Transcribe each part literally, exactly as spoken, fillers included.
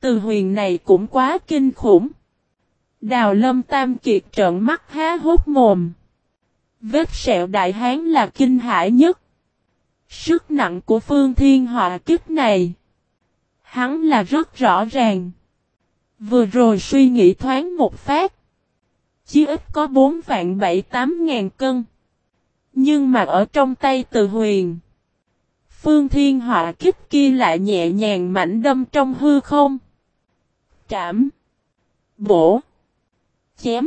Từ Huyền này cũng quá kinh khủng. Đào Lâm Tam Kiệt trợn mắt há hốc mồm. Vết sẹo đại hán là kinh hãi nhất. Sức nặng của Phương Thiên Họa kích này, hắn là rất rõ ràng. Vừa rồi suy nghĩ thoáng một phát, chí ít có bốn vạn bảy tám ngàn cân. Nhưng mà ở trong tay Từ Huyền, Phương Thiên Họa kích kia lại nhẹ nhàng mảnh đâm trong hư không. Trảm, bổ, chém,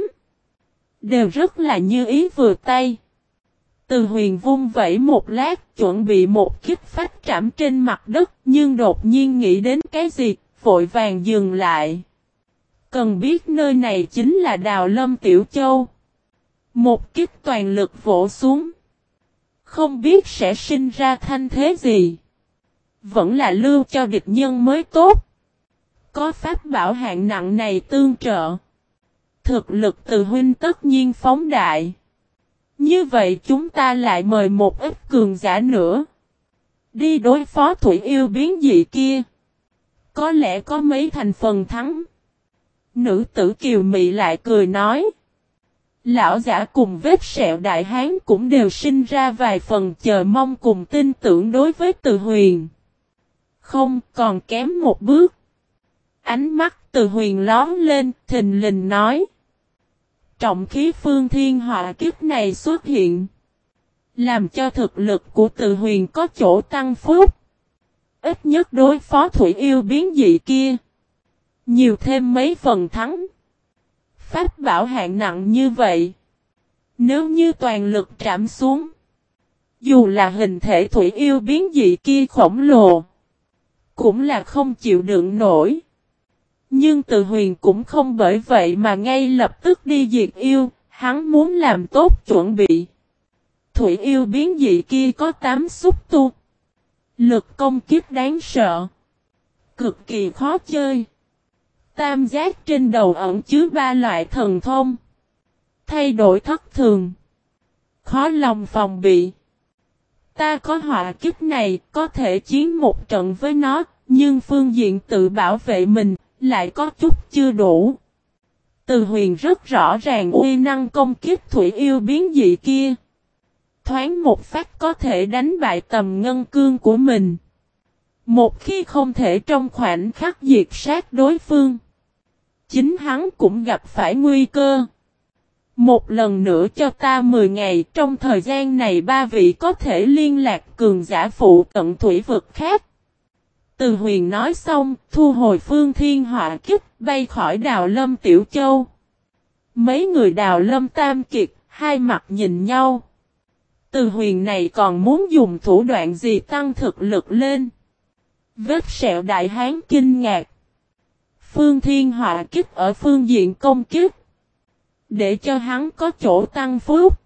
đều rất là như ý vừa tay. Từ Huyền vung vẩy một lát, chuẩn bị một kích phách trảm trên mặt đất, nhưng đột nhiên nghĩ đến cái gì, vội vàng dừng lại. Cần biết nơi này chính là Đào Lâm Tiểu Châu. Một kích toàn lực vỗ xuống, không biết sẽ sinh ra thanh thế gì. Vẫn là lưu cho địch nhân mới tốt. Có pháp bảo hạng nặng này tương trợ, thực lực Từ huynh tất nhiên phóng đại. Như vậy chúng ta lại mời một ít cường giả nữa, đi đối phó thủy yêu biến dị kia. Có lẽ có mấy thành phần thắng. Nữ tử kiều mị lại cười nói. Lão giả cùng vết sẹo đại hán cũng đều sinh ra vài phần chờ mong cùng tin tưởng đối với Từ Huyền. Không, còn kém một bước. Ánh mắt Từ Huyền lóm lên, thình lình nói. Trọng khí Phương Thiên Họa kiếp này xuất hiện, làm cho thực lực của Từ Huyền có chỗ tăng phúc. Ít nhất đối phó thủy yêu biến dị kia, nhiều thêm mấy phần thắng. Pháp bảo hạng nặng như vậy, nếu như toàn lực trảm xuống, dù là hình thể thủy yêu biến dị kia khổng lồ, cũng là không chịu đựng nổi. Nhưng Từ Huyền cũng không bởi vậy mà ngay lập tức đi diệt yêu, hắn muốn làm tốt chuẩn bị. Thủy yêu biến dị kia có tám xúc tu, lực công kích đáng sợ, cực kỳ khó chơi. Tam giác trên đầu ẩn chứa ba loại thần thông, thay đổi thất thường, khó lòng phòng bị. Ta có họa kiếp này, có thể chiến một trận với nó, nhưng phương diện tự bảo vệ mình lại có chút chưa đủ. Từ Huyền rất rõ ràng uy năng công kích thủy yêu biến dị kia, thoáng một phát có thể đánh bại tầm ngân cương của mình. Một khi không thể trong khoảnh khắc diệt sát đối phương, chính hắn cũng gặp phải nguy cơ. Một lần nữa cho ta mười ngày, trong thời gian này ba vị có thể liên lạc cường giả phụ cận thủy vực khác. Từ Huyền nói xong, thu hồi Phương Thiên Họa kích, bay khỏi Đào Lâm Tiểu Châu. Mấy người Đào Lâm Tam Kiệt, hai mặt nhìn nhau. Từ Huyền này còn muốn dùng thủ đoạn gì tăng thực lực lên? Vết sẹo đại hán kinh ngạc. Phương Thiên Họa kích ở phương diện công kích, để cho hắn có chỗ tăng phúc.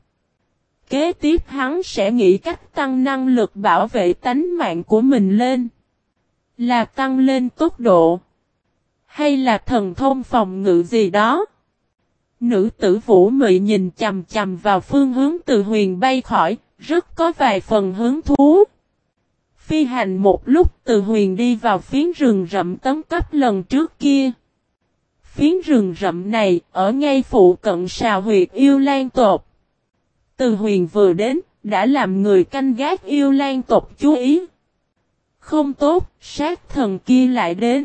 Kế tiếp hắn sẽ nghĩ cách tăng năng lực bảo vệ tánh mạng của mình lên. Là tăng lên tốc độ, hay là thần thông phòng ngự gì đó? Nữ tử Vũ Mị nhìn chằm chằm vào phương hướng Từ Huyền bay khỏi, rất có vài phần hứng thú. Phi hành một lúc, Từ Huyền đi vào phiến rừng rậm tấn cấp lần trước kia. Phiến rừng rậm này ở ngay phụ cận sào huyệt yêu lan tộc. Từ Huyền vừa đến, đã làm người canh gác yêu lan tộc chú ý. Không tốt, sát thần kia lại đến.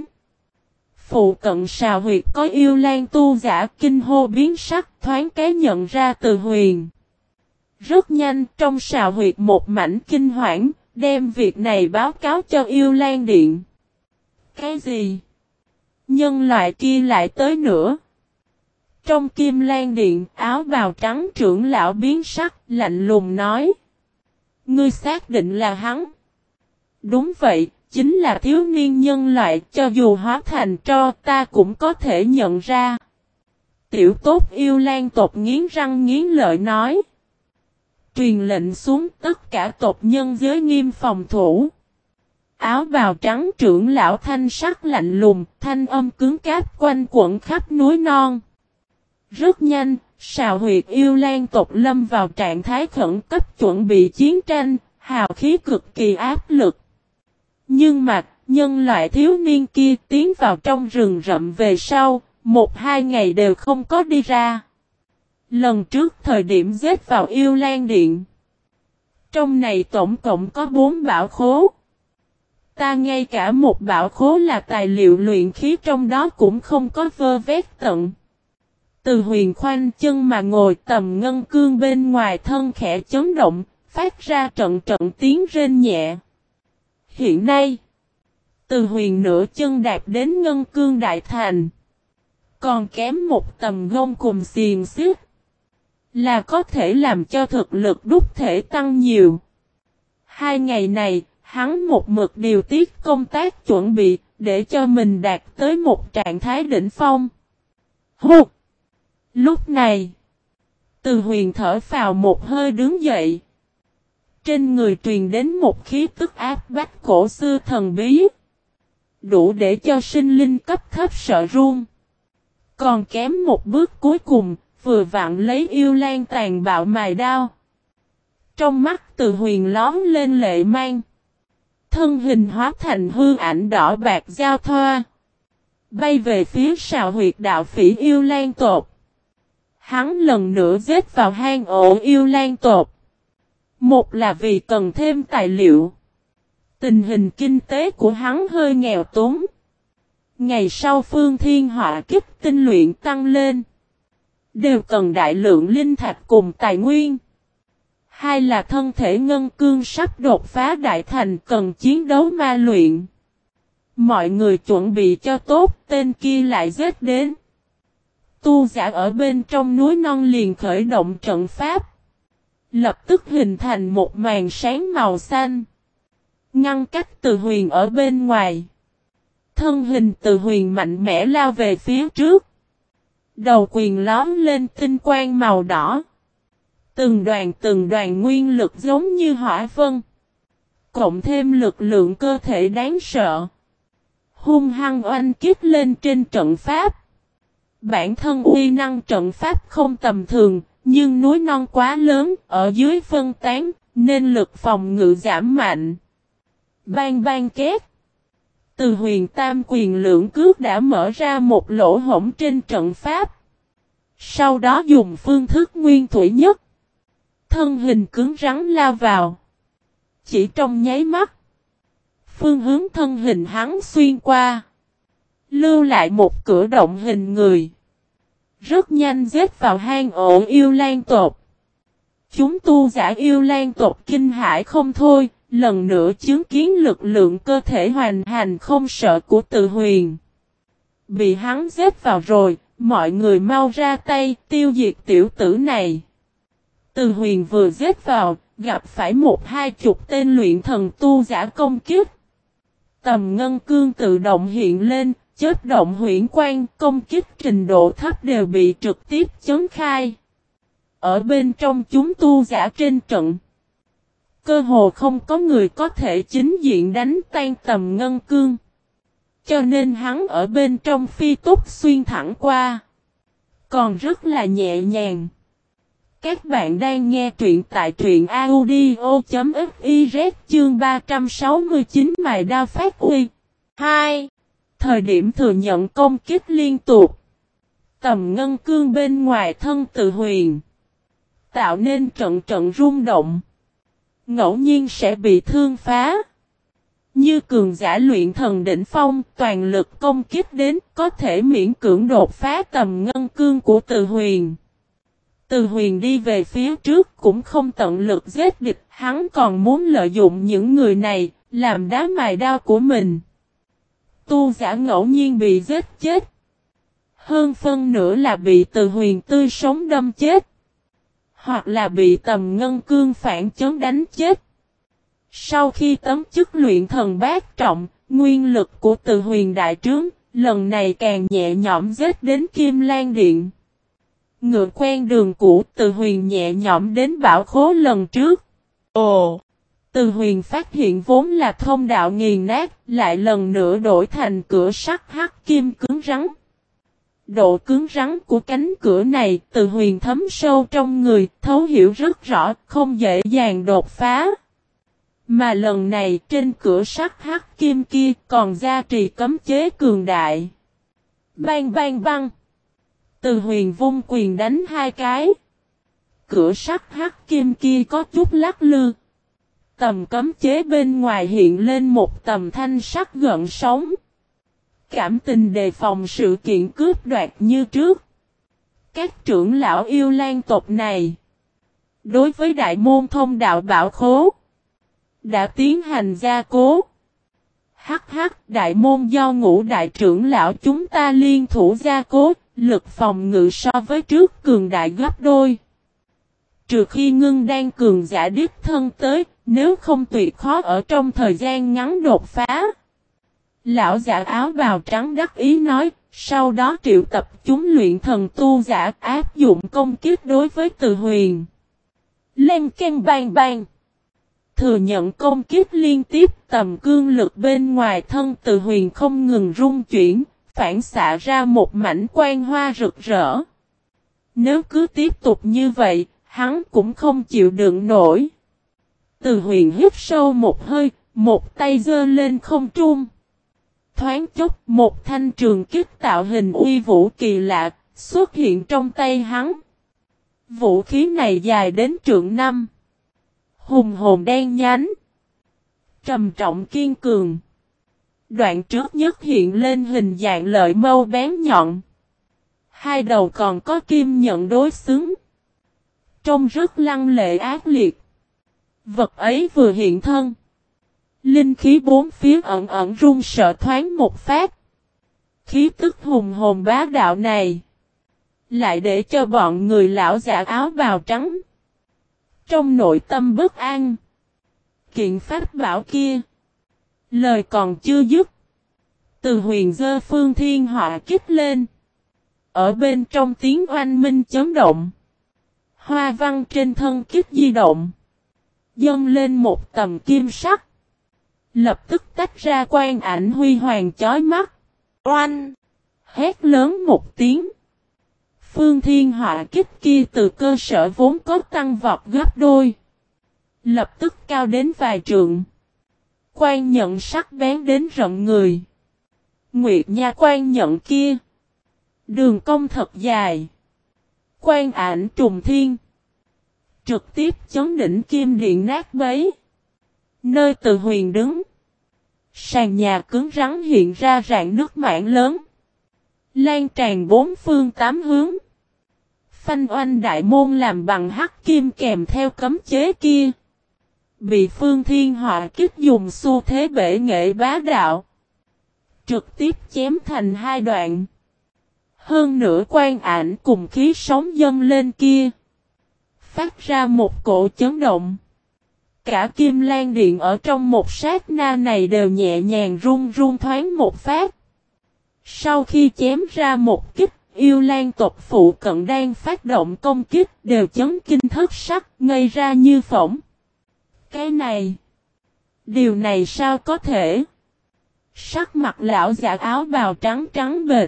Phụ cận sào huyệt có yêu lan tu giả kinh hô biến sắc, thoáng cái nhận ra Từ Huyền. Rất nhanh, trong sào huyệt một mảnh kinh hoảng, đem việc này báo cáo cho yêu lan điện. Cái gì? Nhân loại kia lại tới nữa. Trong Kim Lan điện, áo bào trắng trưởng lão biến sắc, lạnh lùng nói. Ngươi xác định là hắn. Đúng vậy, chính là thiếu niên nhân loại, cho dù hóa thành tro ta cũng có thể nhận ra. Tiểu tốt yêu lan tộc nghiến răng nghiến lợi nói. Truyền lệnh xuống, tất cả tộc nhân giới nghiêm phòng thủ. Áo bào trắng trưởng lão thanh sắc lạnh lùng, thanh âm cứng cáp quanh quẩn khắp núi non. Rất nhanh, sào huyệt yêu lan tộc lâm vào trạng thái khẩn cấp chuẩn bị chiến tranh, hào khí cực kỳ áp lực. Nhưng mà, nhân loại thiếu niên kia tiến vào trong rừng rậm về sau, một hai ngày đều không có đi ra. Lần trước thời điểm giết vào Yêu Lan Điện. Trong này tổng cộng có bốn bảo khố. Ta ngay cả một bảo khố là tài liệu luyện khí trong đó cũng không có vơ vét tận. Từ Huyền khoanh chân mà ngồi, tầm ngân cương bên ngoài thân khẽ chấn động, phát ra trận trận tiếng rên nhẹ. Hiện nay, Từ Huyền nửa chân đạp đến ngân cương đại thành. Còn kém một tầm gông cùng xiềng xích, là có thể làm cho thực lực đúc thể tăng nhiều. Hai ngày này, hắn một mực điều tiết công tác chuẩn bị, để cho mình đạt tới một trạng thái đỉnh phong. Hụt! Lúc này, Từ Huyền thở phào một hơi đứng dậy. Trên người truyền đến một khí tức áp bách cổ xưa thần bí, đủ để cho sinh linh cấp thấp sợ run. Còn kém một bước cuối cùng, vừa vặn lấy Yêu Lan tàn bạo mài đao. Trong mắt Từ Huyền lóm lên lệ mang. Thân hình hóa thành hư ảnh đỏ bạc giao thoa, bay về phía sào huyệt đạo phỉ Yêu Lan tộc. Hắn lần nữa giết vào hang ổ Yêu Lan tộc. Một là vì cần thêm tài liệu. Tình hình kinh tế của hắn hơi nghèo túng. Ngày sau phương thiên họa kích tinh luyện tăng lên, đều cần đại lượng linh thạch cùng tài nguyên. Hai là thân thể ngân cương sắp đột phá đại thành, cần chiến đấu ma luyện. Mọi người chuẩn bị cho tốt, tên kia lại giết đến. Tu giả ở bên trong núi non liền khởi động trận pháp, lập tức hình thành một màn sáng màu xanh, ngăn cách Từ Huyền ở bên ngoài. Thân hình Từ Huyền mạnh mẽ lao về phía trước. Đầu quyền lóm lên tinh quang màu đỏ. Từng đoàn từng đoàn nguyên lực giống như hỏa vân. Cộng thêm lực lượng cơ thể đáng sợ, hung hăng oanh kích lên trên trận pháp. Bản thân uy năng trận pháp không tầm thường, nhưng núi non quá lớn, ở dưới phân tán, nên lực phòng ngự giảm mạnh. Bang bang két. Từ Huyền tam quyền lưỡng cước đã mở ra một lỗ hổng trên trận pháp. Sau đó dùng phương thức nguyên thủy nhất, thân hình cứng rắn lao vào. Chỉ trong nháy mắt, phương hướng thân hình hắn xuyên qua, lưu lại một cửa động hình người. Rất nhanh giết vào hang ổ Yêu Lan tộc. Chúng tu giả Yêu Lan tộc kinh hãi không thôi, lần nữa chứng kiến lực lượng cơ thể hoành hành không sợ của Từ Huyền. Bị hắn giết vào rồi, mọi người mau ra tay tiêu diệt tiểu tử này. Từ Huyền vừa giết vào, gặp phải một hai chục tên luyện thần tu giả công kích. Tầm ngân cương tự động hiện lên, chớp động huyễn quang, công kích trình độ thấp đều bị trực tiếp chấn khai. Ở bên trong chúng tu giả trên trận, cơ hồ không có người có thể chính diện đánh tan tầm ngân cương. Cho nên hắn ở bên trong phi túc xuyên thẳng qua, còn rất là nhẹ nhàng. Các bạn đang nghe truyện tại truyện audio.fiz chương ba trăm sáu mươi chín mài đao phát uy. hai. Thời điểm thừa nhận công kích liên tục, tầm ngân cương bên ngoài thân Từ Huyền tạo nên trận trận rung động, ngẫu nhiên sẽ bị thương phá. Như cường giả luyện thần đỉnh phong, toàn lực công kích đến, có thể miễn cưỡng đột phá tầm ngân cương của Từ Huyền. Từ Huyền đi về phía trước cũng không tận lực giết địch, hắn còn muốn lợi dụng những người này, làm đá mài đao của mình. Tu giả ngẫu nhiên bị giết chết, hơn phân nửa là bị Từ Huyền tươi sống đâm chết, hoặc là bị tầm ngân cương phản chấn đánh chết. Sau khi tấm chức luyện thần bát trọng, nguyên lực của Từ Huyền đại trướng, lần này càng nhẹ nhõm giết đến Kim Lan Điện. Ngựa quen đường cũ, Từ Huyền nhẹ nhõm đến bảo khố lần trước. Ồ! Từ Huyền phát hiện vốn là thông đạo nghiền nát, lại lần nữa đổi thành cửa sắt hắc kim cứng rắn. Độ cứng rắn của cánh cửa này, Từ Huyền thấm sâu trong người, thấu hiểu rất rõ, không dễ dàng đột phá. Mà lần này trên cửa sắt hắc kim kia còn gia trì cấm chế cường đại. Bang bang bang. Từ Huyền vung quyền đánh hai cái. Cửa sắt hắc kim kia có chút lắc lư. Tầm cấm chế bên ngoài hiện lên một tầm thanh sắc gợn sóng. Cảm tình đề phòng sự kiện cướp đoạt như trước. Các trưởng lão yêu lan tộc này, đối với đại môn thông đạo bảo khố, đã tiến hành gia cố. Hắc hắc, đại môn do ngũ đại trưởng lão chúng ta liên thủ gia cố, lực phòng ngự so với trước cường đại gấp đôi. Trừ khi ngưng đang cường giả đích thân tới, nếu không tuyệt khó ở trong thời gian ngắn đột phá. Lão giả áo bào trắng đắc ý nói, sau đó triệu tập chúng luyện thần tu giả áp dụng công kích đối với Từ Huyền. Lên ken bang bang. Thừa nhận công kích liên tiếp, tầm cương lực bên ngoài thân Từ Huyền không ngừng rung chuyển, phản xạ ra một mảnh quang hoa rực rỡ. Nếu cứ tiếp tục như vậy, hắn cũng không chịu đựng nổi. Từ Huyền hít sâu một hơi, một tay giơ lên không trung. Thoáng chốc, một thanh trường kích tạo hình uy vũ kỳ lạ xuất hiện trong tay hắn. Vũ khí này dài đến trượng năm. Hùng hồn đen nhánh. Trầm trọng kiên cường. Đoạn trước nhất hiện lên hình dạng lợi mâu bén nhọn. Hai đầu còn có kim nhận đối xứng. Trông rất lăng lệ ác liệt. Vật ấy vừa hiện thân. Linh khí bốn phía ẩn ẩn run sợ thoáng một phát. Khí tức hùng hồn bá đạo này lại để cho bọn người lão giả áo bào trắng trong nội tâm bất an. Kiện pháp bảo kia. Lời còn chưa dứt. Từ Huyền giơ phương thiên họa kích lên. Ở bên trong tiếng oanh minh chấn động. Hoa văn trên thân kích di động. Dâng lên một tầm kim sắc. Lập tức tách ra quang ảnh huy hoàng chói mắt. Oanh! Hét lớn một tiếng. Phương thiên họa kích kia từ cơ sở vốn có tăng vọt gấp đôi. Lập tức cao đến vài trượng. Quang nhận sắc bén đến rợn người. Nguyệt nha quang nhận kia. Đường cong thật dài. Quang ảnh trùng thiên. Trực tiếp chấn đỉnh kim điện nát bấy. Nơi Từ Huyền đứng. Sàn nhà cứng rắn hiện ra rạn nước mảng lớn. Lan tràn bốn phương tám hướng. Phanh oanh đại môn làm bằng hắc kim kèm theo cấm chế kia. Bị Phương Thiên Họa kích dùng xu thế bể nghệ bá đạo. Trực tiếp chém thành hai đoạn. Hơn nữa quang ảnh cùng khí sóng dâng lên kia. Phát ra một cổ chấn động. Cả Kim Lan Điện ở trong một sát na này đều nhẹ nhàng run run thoáng một phát. Sau khi chém ra một kích, yêu lan tộc phụ cận đang phát động công kích đều chấn kinh thất sắc, ngây ra như phỏng. Cái này, điều này sao có thể? Sắc mặt lão giả áo bào trắng trắng bệt.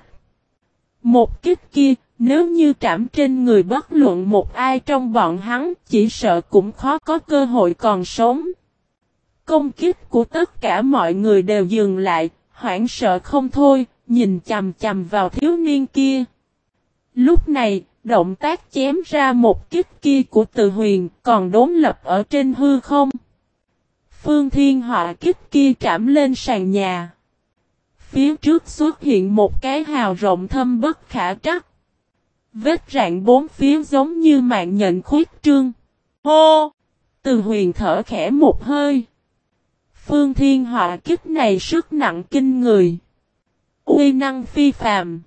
Một kích kia, nếu như trảm trên người bất luận một ai trong bọn hắn, chỉ sợ cũng khó có cơ hội còn sống. Công kích của tất cả mọi người đều dừng lại, hoảng sợ không thôi, nhìn chằm chằm vào thiếu niên kia. Lúc này, động tác chém ra một kích kia của Từ Huyền còn đốn lập ở trên hư không. Phương Thiên Họa kích kia trảm lên sàn nhà. Phía trước xuất hiện một cái hào rộng thâm bất khả trắc. Vết rạn bốn phía giống như mạng nhện khuyết trương. Hô! Từ Huyền thở khẽ một hơi. Phương Thiên Họa kích này sức nặng kinh người. Uy năng phi phàm.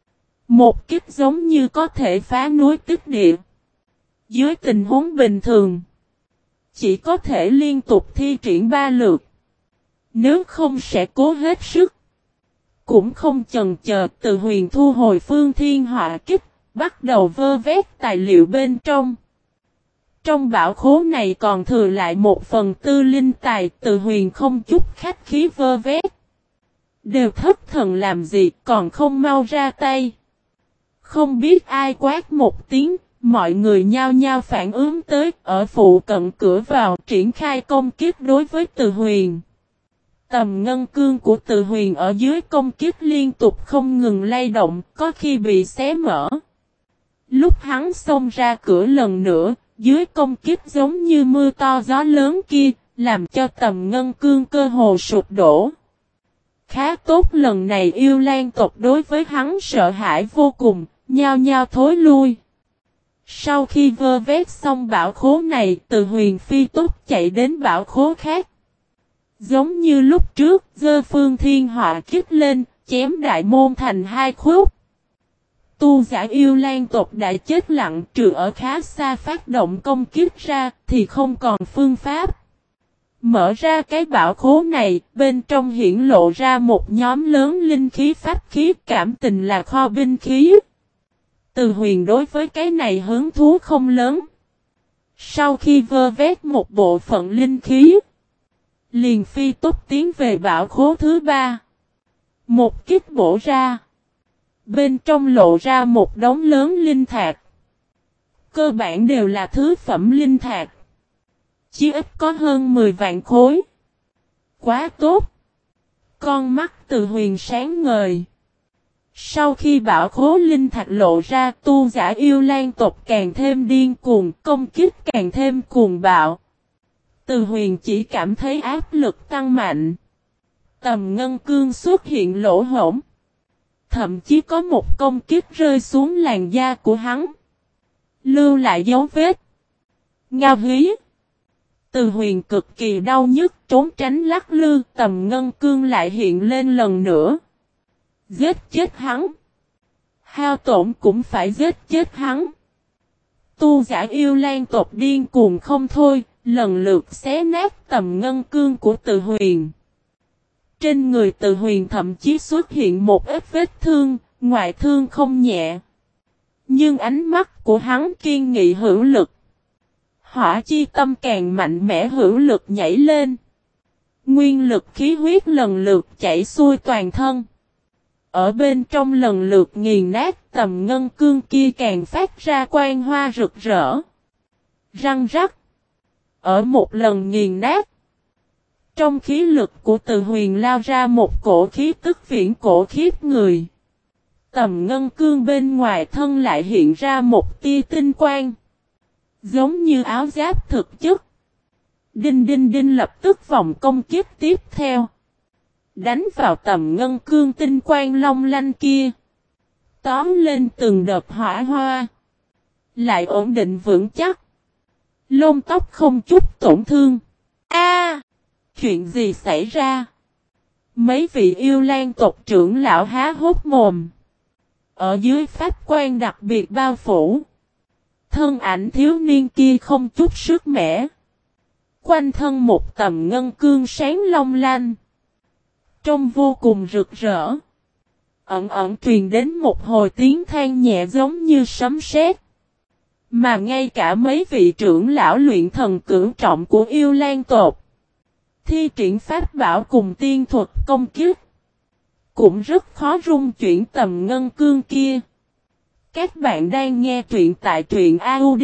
Một kích giống như có thể phá núi tích địa. Dưới tình huống bình thường, chỉ có thể liên tục thi triển ba lượt. Nếu không sẽ cố hết sức. Cũng không chần chờ, Từ Huyền thu hồi Phương Thiên Họa kích, bắt đầu vơ vét tài liệu bên trong. Trong bảo khố này còn thừa lại một phần tư linh tài, Từ Huyền không chút khách khí vơ vét. Đều thất thần làm gì còn không mau ra tay. Không biết ai quát một tiếng, Mọi người nhao nhao phản ứng tới, ở phụ cận cửa vào triển khai công kích đối với Từ Huyền. Tầm ngân cương của Từ Huyền ở dưới công kích liên tục không ngừng lay động, có khi bị xé mở. Lúc hắn xông ra cửa lần nữa, dưới công kích giống như mưa to gió lớn kia, làm cho tầm ngân cương cơ hồ sụp đổ. Khá tốt, lần này yêu lan tộc đối với hắn sợ hãi vô cùng, nhao nhao thối lui. Sau khi vơ vét xong bảo khố này, Từ Huyền phi tốc chạy đến bảo khố khác. Giống như lúc trước, giơ phương thiên họa kích lên, chém đại môn thành hai khúc. Tu giả yêu lan tộc đã chết lặng, trừ ở khá xa phát động công kích ra, thì không còn phương pháp. Mở ra cái bảo khố này, bên trong hiển lộ ra một nhóm lớn linh khí pháp khí, cảm tình là kho binh khí. Từ Huyền đối với cái này hứng thú không lớn. Sau khi vơ vét một bộ phận linh khí, liền phi tốc tiến về bảo khố thứ ba. Một kích bổ ra. Bên trong lộ ra một đống lớn linh thạch. Cơ bản đều là thứ phẩm linh thạch. Chí ít có hơn mười vạn khối. Quá tốt. Con mắt Từ Huyền sáng ngời. Sau khi bảo khố linh thạch lộ ra, tu giả yêu lan tộc càng thêm điên cuồng, công kích càng thêm cuồng bạo. Từ Huyền chỉ cảm thấy áp lực tăng mạnh. Tầm ngân cương xuất hiện lỗ hổng. Thậm chí có một công kích rơi xuống làn da của hắn. Lưu lại dấu vết. Ngao hí. Từ Huyền cực kỳ đau nhức, trốn tránh lắc lư, tầm ngân cương lại hiện lên lần nữa. Giết chết hắn. Hao tổn cũng phải giết chết hắn. Tu giả yêu lan tộc điên cuồng không thôi, lần lượt xé nát tầm ngân cương của Từ Huyền. Trên người Từ Huyền thậm chí xuất hiện một ít vết thương, ngoại thương không nhẹ. Nhưng ánh mắt của hắn kiên nghị hữu lực. Hỏa chi tâm càng mạnh mẽ hữu lực nhảy lên. Nguyên lực khí huyết lần lượt chảy xuôi toàn thân. Ở bên trong lần lượt nghiền nát, tầm ngân cương kia càng phát ra quang hoa rực rỡ. Răng rắc. Ở một lần nghiền nát. Trong khí lực của Từ Huyền lao ra một cổ khí tức viễn cổ khiếp người. Tầm ngân cương bên ngoài thân lại hiện ra một tia tinh quang. Giống như áo giáp thực chất. Đinh đinh đinh lập tức vòng công kích tiếp theo. Đánh vào tầm ngân cương tinh quang long lanh kia. Tóm lên từng đợt hỏa hoa. Lại ổn định vững chắc. Lông tóc không chút tổn thương. A, chuyện gì xảy ra? Mấy vị yêu lan tộc trưởng lão há hốt mồm. Ở dưới pháp quan đặc biệt bao phủ. Thân ảnh thiếu niên kia không chút sức mẻ. Quanh thân một tầm ngân cương sáng long lanh. Trông vô cùng rực rỡ. Ẩn ẩn truyền đến một hồi tiếng than nhẹ giống như sấm sét. Mà ngay cả mấy vị trưởng lão luyện thần cửu trọng của yêu lan tộc. Thi triển pháp bảo cùng tiên thuật công kích. Cũng rất khó rung chuyển tầm ngân cương kia. Các bạn đang nghe truyện tại truyện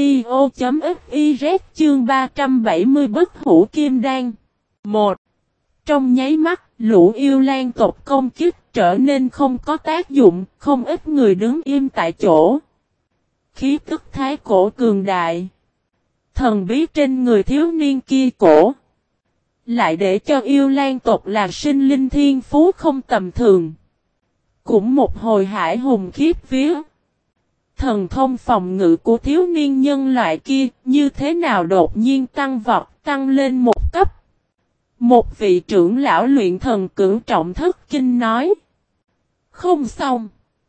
audio.fiz chương ba trăm bảy mươi bất hủ kim đan. một. Trong nháy mắt, lũ yêu lan tộc công kích trở nên không có tác dụng, không ít người đứng im tại chỗ. Khí tức thái cổ cường đại. Thần bí trên người thiếu niên kia cổ. Lại để cho yêu lan tộc là sinh linh thiên phú không tầm thường. Cũng một hồi hải hùng khiếp vía. Thần thông phòng ngự của thiếu niên nhân loại kia như thế nào đột nhiên tăng vọt, tăng lên một cấp. Một vị trưởng lão luyện thần cửu trọng thất kinh nói. Không xong.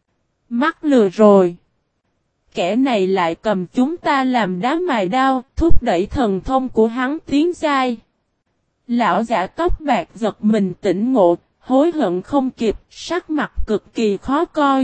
Mắc lừa rồi. Kẻ này lại cầm chúng ta làm đá mài đao, thúc đẩy thần thông của hắn tiến giai. Lão giả tóc bạc giật mình tỉnh ngộ, hối hận không kịp, sắc mặt cực kỳ khó coi.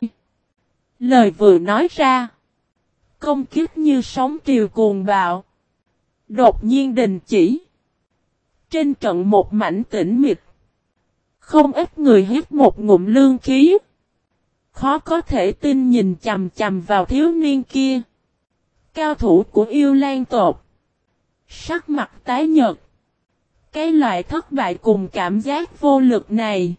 Lời vừa nói ra. Công kích như sóng triều cuồng bạo. Đột nhiên đình chỉ. Trên trận một mảnh tĩnh mịch. Không ít người hít một ngụm lương khí. Khó có thể tin nhìn chằm chằm vào thiếu niên kia. Cao thủ của yêu lan tộc. Sắc mặt tái nhợt. Cái loại thất bại cùng cảm giác vô lực này.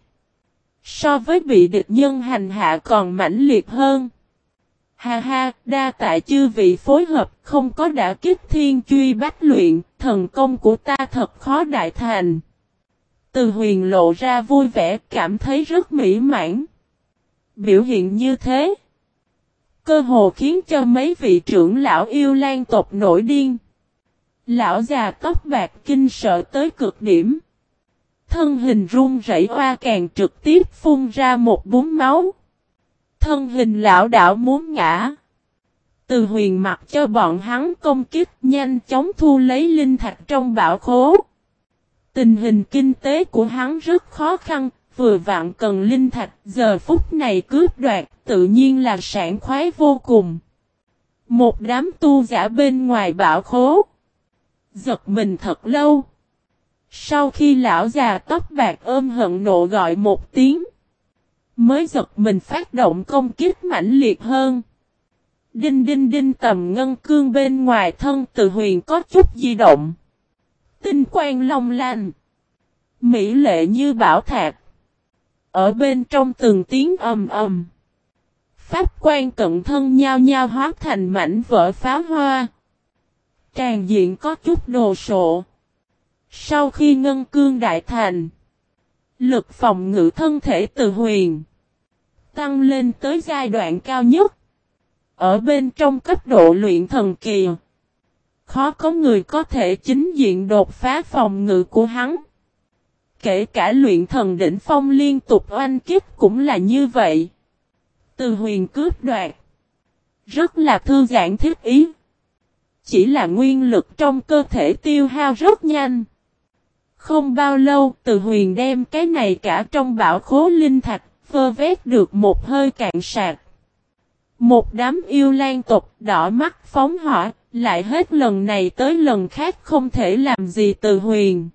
So với bị địch nhân hành hạ còn mãnh liệt hơn. Ha ha, đa tạ chư vị phối hợp, không có đả kích thiên truy bách luyện, thần công của ta thật khó đại thành. Từ Huyền lộ ra vui vẻ, cảm thấy rất mỹ mãn. Biểu hiện như thế, cơ hồ khiến cho mấy vị trưởng lão yêu lan tộc nổi điên. Lão già tóc bạc kinh sợ tới cực điểm. Thân hình run rẩy oa càng trực tiếp phun ra một búng máu. Thân hình lão đảo muốn ngã. Từ Huyền mặc cho bọn hắn công kích, nhanh chóng thu lấy linh thạch trong bảo khố. Tình hình kinh tế của hắn rất khó khăn, vừa vặn cần linh thạch, giờ phút này cướp đoạt, tự nhiên là sảng khoái vô cùng. Một đám tu giả bên ngoài bảo khố. Giật mình thật lâu. Sau khi lão già tóc bạc ôm hận nộ gọi một tiếng, mới giật mình phát động công kích mãnh liệt hơn. Đinh đinh đinh tầm ngân cương bên ngoài thân Từ Huyền có chút di động. Tinh quang long lanh. Mỹ lệ như bảo thạch. Ở bên trong từng tiếng ầm ầm. Pháp quan cận thân nhao nhao hóa thành mảnh vỡ pháo hoa. Tràn diện có chút đồ sộ. Sau khi ngân cương đại thành, lực phòng ngự thân thể Từ Huyền tăng lên tới giai đoạn cao nhất. Ở bên trong cấp độ luyện thần kỳ, khó có người có thể chính diện đột phá phòng ngự của hắn. Kể cả luyện thần đỉnh phong liên tục oanh kích cũng là như vậy. Từ Huyền cướp đoạt, rất là thư giãn thiết ý. Chỉ là nguyên lực trong cơ thể tiêu hao rất nhanh. Không bao lâu, Từ Huyền đem cái này cả trong bảo khố linh thạch, vơ vét được một hơi cạn sạc. Một đám yêu lan tộc đỏ mắt phóng hỏa, lại hết lần này tới lần khác không thể làm gì Từ Huyền.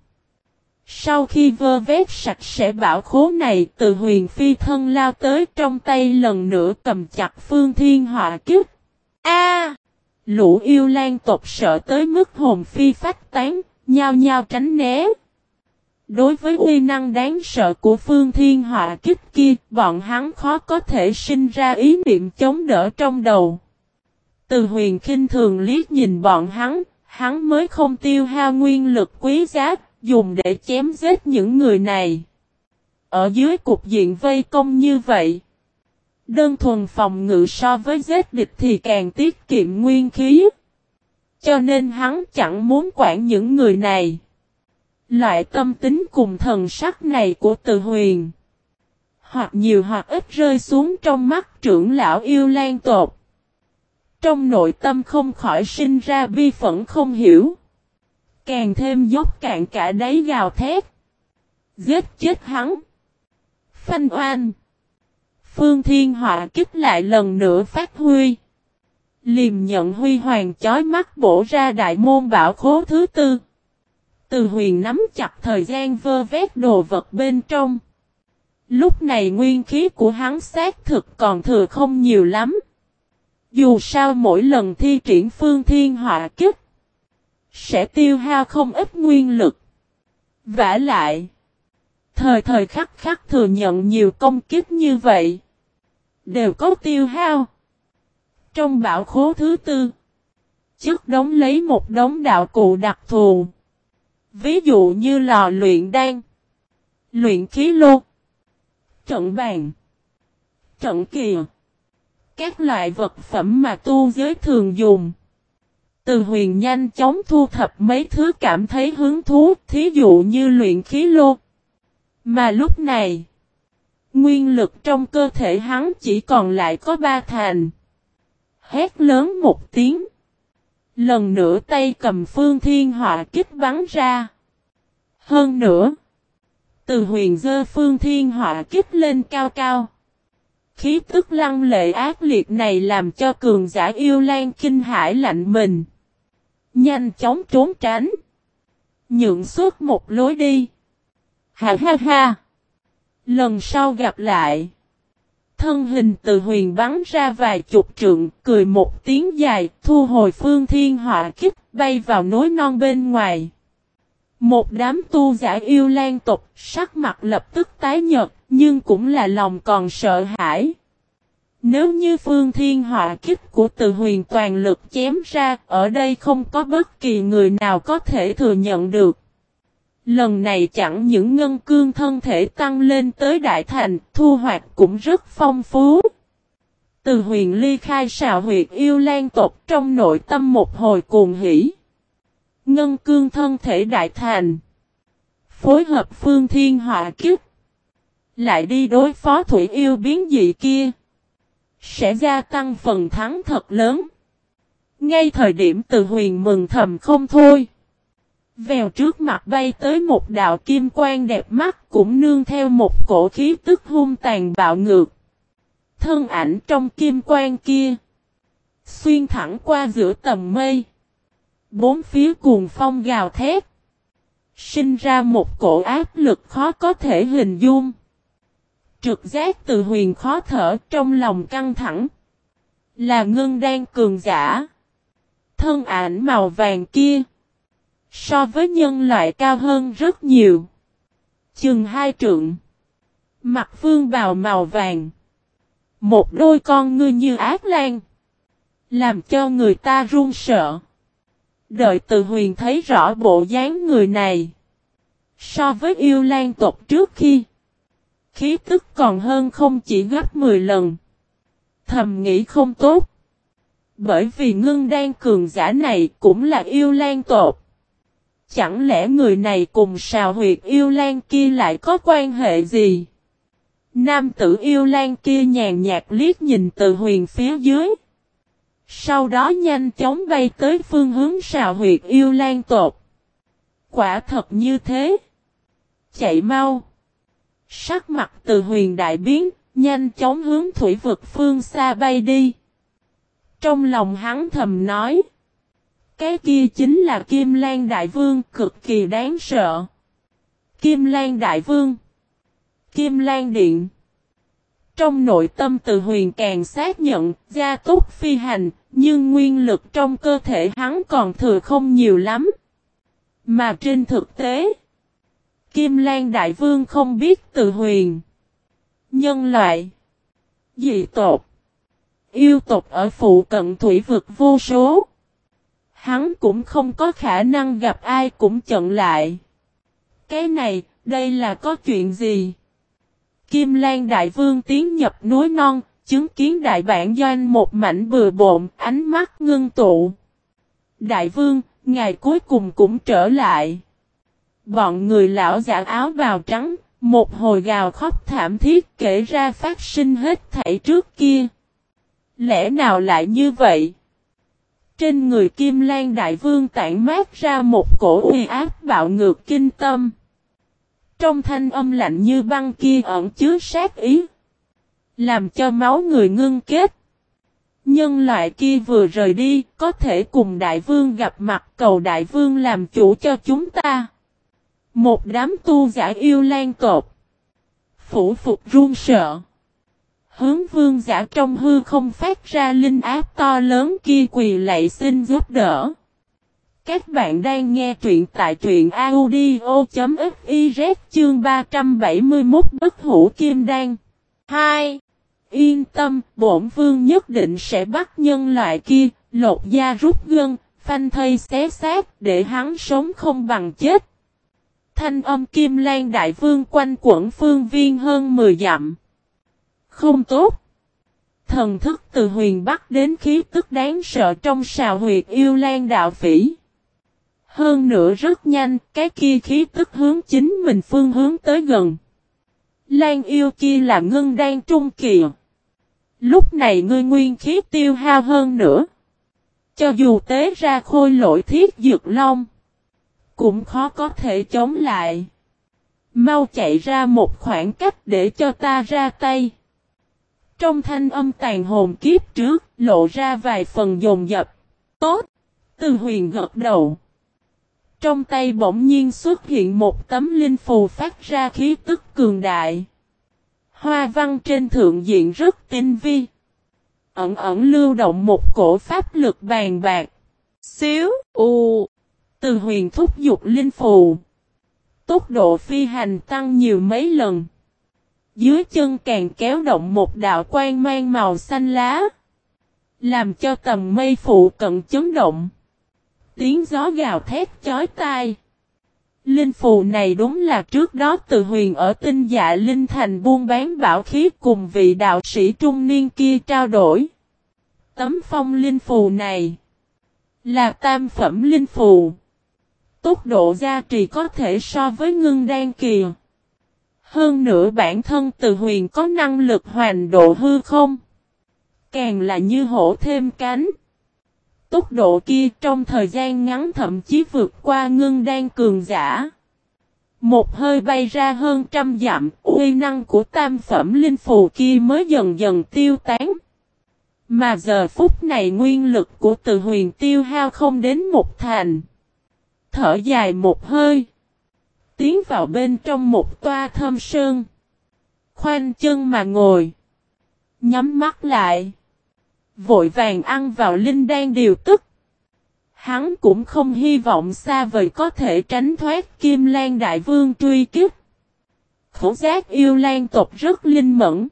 Sau khi vơ vét sạch sẽ bảo khố này, Từ Huyền phi thân lao tới, trong tay lần nữa cầm chặt Phương Thiên Họa Kích. A! Lũ yêu lan tộc sợ tới mức hồn phi phách tán, nhao nhao tránh né. Đối với uy năng đáng sợ của Phương Thiên Họa Kích kia, bọn hắn khó có thể sinh ra ý niệm chống đỡ trong đầu. Từ Huyền khinh thường liếc nhìn bọn hắn, hắn mới không tiêu hao nguyên lực quý giá, dùng để chém giết những người này. Ở dưới cục diện vây công như vậy, đơn thuần phòng ngự so với giết địch thì càng tiết kiệm nguyên khí. Cho nên hắn chẳng muốn quản những người này. Loại tâm tính cùng thần sắc này của Từ Huyền, hoặc nhiều hoặc ít rơi xuống trong mắt trưởng lão yêu lan tộc. Trong nội tâm không khỏi sinh ra bi phẫn không hiểu. Càng thêm dốc cạn cả đáy gào thét. Giết chết hắn. Phanh oan. Phương Thiên Họa Kích lại lần nữa phát huy. Liềm nhận huy hoàng chói mắt bổ ra đại môn bảo khố thứ tư. Từ Huyền nắm chặt thời gian vơ vét đồ vật bên trong. Lúc này nguyên khí của hắn xác thực còn thừa không nhiều lắm. Dù sao mỗi lần thi triển Phương Thiên Họa Kích, sẽ tiêu hao không ít nguyên lực. Vả lại, thời thời khắc khắc thừa nhận nhiều công kích như vậy, đều có tiêu hao. Trong bảo khố thứ tư, chất đống lấy một đống đạo cụ đặc thù. Ví dụ như lò luyện đan, luyện khí lô, trận bàn, trận kìa, các loại vật phẩm mà tu giới thường dùng. Từ Huyền nhanh chóng thu thập mấy thứ cảm thấy hứng thú, thí dụ như luyện khí lô. Mà lúc này, nguyên lực trong cơ thể hắn chỉ còn lại có ba thành. Hét lớn một tiếng. Lần nữa tay cầm Phương Thiên Họa Kích bắn ra. Hơn nữa, Từ Huyền giơ Phương Thiên Họa Kích lên cao cao. Khí tức lăng lệ ác liệt này làm cho cường giả yêu lan kinh hãi lạnh mình. Nhanh chóng trốn tránh. Nhượng suốt một lối đi. Ha ha ha. Lần sau gặp lại. Thân hình Từ Huyền bắn ra vài chục trượng, cười một tiếng dài, thu hồi phương thiên họa kích, bay vào núi non bên ngoài. Một đám tu giả yêu lan tộc, sắc mặt lập tức tái nhợt, nhưng cũng là lòng còn sợ hãi. Nếu như phương thiên họa kích của Từ Huyền toàn lực chém ra, ở đây không có bất kỳ người nào có thể thừa nhận được. Lần này chẳng những ngân cương thân thể tăng lên tới đại thành, thu hoạch cũng rất phong phú. Từ Huyền ly khai Sào Huyệt yêu lan tộc, trong nội tâm một hồi cuồng hỉ. Ngân cương thân thể đại thành, phối hợp phương thiên họa kiếp, lại đi đối phó thủy yêu biến dị kia, sẽ gia tăng phần thắng thật lớn. Ngay thời điểm Từ Huyền mừng thầm không thôi, vèo trước mặt bay tới một đạo kim quang đẹp mắt, cũng nương theo một cổ khí tức hung tàn bạo ngược. Thân ảnh trong kim quang kia xuyên thẳng qua giữa tầng mây, bốn phía cuồng phong gào thét, sinh ra một cổ áp lực khó có thể hình dung. Trực giác Từ Huyền khó thở, trong lòng căng thẳng. Là ngân đan cường giả. Thân ảnh màu vàng kia so với nhân loại cao hơn rất nhiều. Chừng hai trượng. Mặt vương bào màu vàng. Một đôi con ngươi như ác lan, làm cho người ta run sợ. Đợi Từ Huyền thấy rõ bộ dáng người này, so với yêu lan tộc trước khi, khí tức còn hơn không chỉ gấp mười lần. Thầm nghĩ không tốt. Bởi vì ngưng đan cường giả này cũng là yêu lan tộc. Chẳng lẽ người này cùng Sào Huyệt yêu lan kia lại có quan hệ gì? Nam tử yêu lan kia nhàn nhạt liếc nhìn Từ Huyền phía dưới. Sau đó nhanh chóng bay tới phương hướng Sào Huyệt yêu lan tộc. Quả thật như thế. Chạy mau. Sắc mặt Từ Huyền đại biến, nhanh chóng hướng thủy vực phương xa bay đi. Trong lòng hắn thầm nói, cái kia chính là Kim Lan Đại Vương, cực kỳ đáng sợ. Kim Lan Đại Vương, Kim Lan Điện. Trong nội tâm Từ Huyền càng xác nhận, gia tốc phi hành, nhưng nguyên lực trong cơ thể hắn còn thừa không nhiều lắm. Mà trên thực tế, Kim Lan Đại Vương không biết Từ Huyền, nhân loại, dị tộc, yêu tộc ở phụ cận thủy vực vô số. Hắn cũng không có khả năng gặp ai cũng chận lại. Cái này, đây là có chuyện gì? Kim Lan Đại Vương tiến nhập núi non, chứng kiến đại bản doanh một mảnh bừa bộn, ánh mắt ngưng tụ. Đại Vương, ngài cuối cùng cũng trở lại. Bọn người lão giả áo bào trắng, một hồi gào khóc thảm thiết kể ra phát sinh hết thảy trước kia. Lẽ nào lại như vậy? Trên người Kim Lan Đại Vương tản mát ra một cổ uy áp bạo ngược kinh tâm. Trong thanh âm lạnh như băng kia ẩn chứa sát ý, làm cho máu người ngưng kết. Nhân loại kia vừa rời đi, có thể cùng Đại Vương gặp mặt, cầu Đại Vương làm chủ cho chúng ta. Một đám tu giả yêu lan tộc, phủ phục run sợ. Hướng vương giả trong hư không phát ra linh áp to lớn kia quỳ lạy xin giúp đỡ. Các bạn đang nghe truyện tại truyện audio.fiz chương ba trăm bảy mươi mốt Bất Hủ Kim Đan. hai. Yên tâm, bổn vương nhất định sẽ bắt nhân loại kia, lột da rút gân, phanh thây xé xác, để hắn sống không bằng chết. Thanh âm Kim Lan Đại Vương quanh quẩn phương viên hơn mười dặm. Không tốt. Thần thức Từ Huyền bắt đến khí tức đáng sợ trong Sào Huyệt yêu lan đạo phỉ. Hơn nữa rất nhanh, cái kia khí tức hướng chính mình phương hướng tới gần. Lan yêu kia là ngân đan trung kỳ. Lúc này ngươi nguyên khí tiêu hao hơn nữa. Cho dù tế ra khôi lỗi thiết dược long, cũng khó có thể chống lại. Mau chạy ra một khoảng cách để cho ta ra tay. Trong thanh âm tàn hồn kiếp trước, lộ ra vài phần dồn dập. Tốt! Từ Huyền gật đầu. Trong tay bỗng nhiên xuất hiện một tấm linh phù phát ra khí tức cường đại. Hoa văn trên thượng diện rất tinh vi. Ẩn ẩn lưu động một cổ pháp lực bàn bạc. Xíu, u. Từ huyền thúc dục linh phù. Tốc độ phi hành tăng nhiều mấy lần. Dưới chân càng kéo động một đạo quang mang màu xanh lá. Làm cho tầng mây phụ cận chấn động. Tiếng gió gào thét chói tai. Linh phù này đúng là trước đó Từ Huyền ở Tinh Dạ Linh Thành buôn bán bảo khí cùng vị đạo sĩ trung niên kia trao đổi. Tấm phong linh phù này là tam phẩm linh phù. Tốc độ gia trì có thể so với ngưng đan kỳ. Hơn nữa bản thân Từ Huyền có năng lực hoàn độ hư không. Càng là như hổ thêm cánh. Tốc độ kia trong thời gian ngắn thậm chí vượt qua ngưng đan cường giả. Một hơi bay ra hơn trăm dặm, uy năng của tam phẩm linh phù kia mới dần dần tiêu tán. Mà giờ phút này nguyên lực của Từ Huyền tiêu hao không đến một thành. Thở dài một hơi. Tiến vào bên trong một toa thâm sơn. Khoanh chân mà ngồi. Nhắm mắt lại. Vội vàng ăn vào linh đan điều tức. Hắn cũng không hy vọng xa vời có thể tránh thoát Kim Lan Đại Vương truy kích. Khẩu giác yêu lan tộc rất linh mẫn.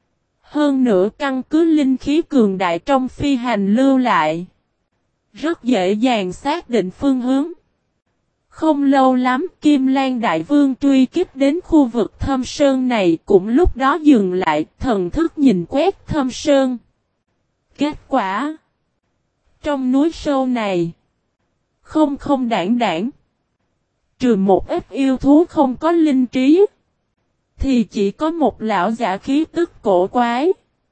Hơn nữa căn cứ linh khí cường đại trong phi hành lưu lại. Rất dễ dàng xác định phương hướng. Không lâu lắm Kim Lan Đại Vương truy kích đến khu vực thâm sơn này cũng lúc đó dừng lại thần thức nhìn quét thâm sơn. Kết quả trong núi sâu này không không đảng đảng. Trừ một ít yêu thú không có linh trí thì chỉ có một lão giả khí tức cổ quái.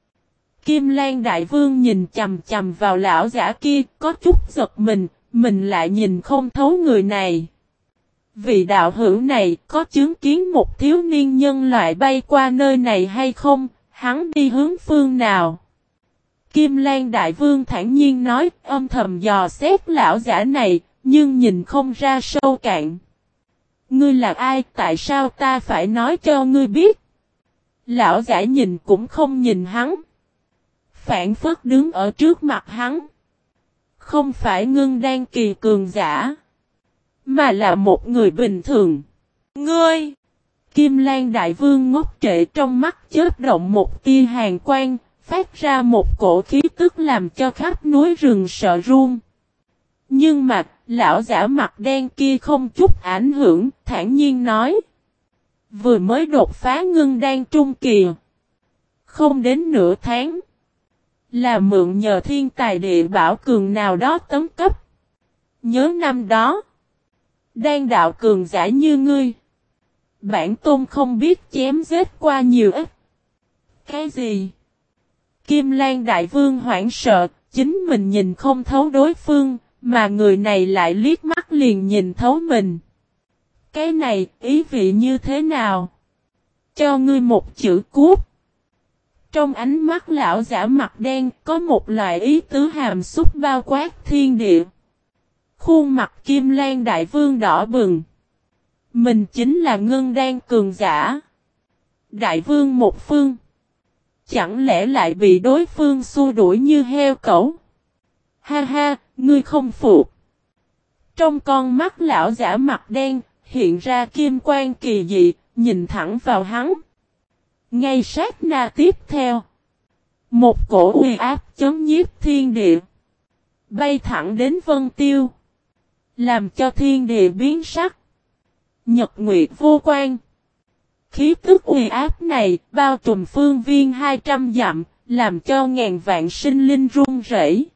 Kim Lan Đại Vương nhìn chầm chầm vào lão giả kia có chút giật mình. Mình lại nhìn không thấu người này. Vị đạo hữu này có chứng kiến một thiếu niên nhân loại bay qua nơi này hay không? Hắn đi hướng phương nào? Kim Lan Đại Vương thản nhiên nói, âm thầm dò xét lão giả này, nhưng nhìn không ra sâu cạn. Ngươi là ai? Tại sao ta phải nói cho ngươi biết? Lão giả nhìn cũng không nhìn hắn. Phản phất đứng ở trước mặt hắn. Không phải ngưng đan kỳ cường giả. Mà là một người bình thường. Ngươi! Kim Lan Đại Vương ngốc trệ trong mắt chớp động một tia hàn quang. Phát ra một cổ khí tức làm cho khắp núi rừng sợ run. Nhưng mà, lão giả mặt đen kia không chút ảnh hưởng, thản nhiên nói. Vừa mới đột phá ngưng đan trung kỳ. Không đến nửa tháng. Là mượn nhờ thiên tài địa bảo cường nào đó tấn cấp. Nhớ năm đó. Đan đạo cường giả như ngươi. Bản tôn không biết chém giết qua nhiều ít. Cái gì? Kim Lan Đại Vương hoảng sợ, chính mình nhìn không thấu đối phương, mà người này lại liếc mắt liền nhìn thấu mình. Cái này, ý vị như thế nào? Cho ngươi một chữ cút. Trong ánh mắt lão giả mặt đen, có một loại ý tứ hàm xúc bao quát thiên địa. Khuôn mặt Kim Lan Đại Vương đỏ bừng. Mình chính là ngưng đan cường giả. Đại Vương một phương. Chẳng lẽ lại bị đối phương xua đuổi như heo cẩu? Ha ha, ngươi không phục. Trong con mắt lão giả mặt đen, hiện ra kim quang kỳ dị, nhìn thẳng vào hắn. Ngay sát na tiếp theo. Một cổ uy áp chấn nhiếp thiên địa. Bay thẳng đến Vân Tiêu. Làm cho thiên địa biến sắc. Nhật nguyệt vô quan. Khí tức uy áp này bao trùm phương viên hai trăm dặm, làm cho ngàn vạn sinh linh run rẩy.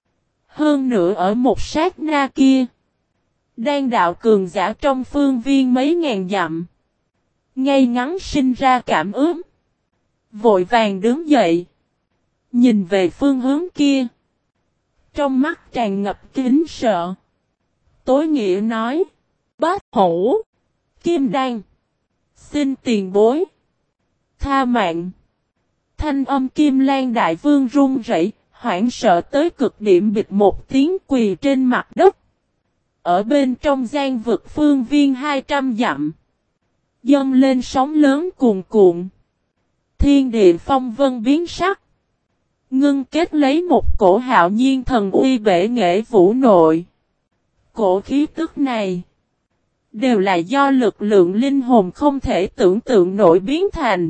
Hơn nữa ở một sát na kia. Đan đạo cường giả trong phương viên mấy ngàn dặm. Ngay ngắn sinh ra cảm ướm. Vội vàng đứng dậy. Nhìn về phương hướng kia. Trong mắt tràn ngập kính sợ. Tối nghĩa nói. Bát hổ. Kim đan. Xin tiền bối. Tha mạng. Thanh âm Kim Lan Đại Vương run rẩy, hoảng sợ tới cực điểm bịch một tiếng quỳ trên mặt đất. Ở bên trong gian vực phương viên hai trăm dặm. Dâng lên sóng lớn cuồn cuộn. Thiên địa phong vân biến sắc. Ngưng kết lấy một cổ hạo nhiên thần uy bể nghệ vũ nội. Cổ khí tức này đều là do lực lượng linh hồn không thể tưởng tượng nổi biến thành.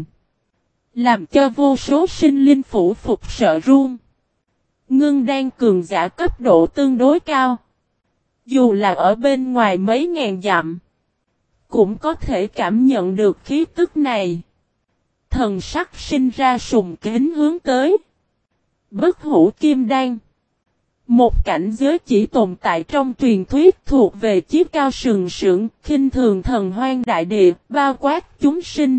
Làm cho vô số sinh linh phủ phục sợ run. Ngưng đang cường giả cấp độ tương đối cao. Dù là ở bên ngoài mấy ngàn dặm. Cũng có thể cảm nhận được khí tức này. Thần sắc sinh ra sùng kính hướng tới. Bất hủ kim đan. Một cảnh giới chỉ tồn tại trong truyền thuyết thuộc về chiếc cao sừng sững, khinh thường thần hoang đại địa, bao quát chúng sinh.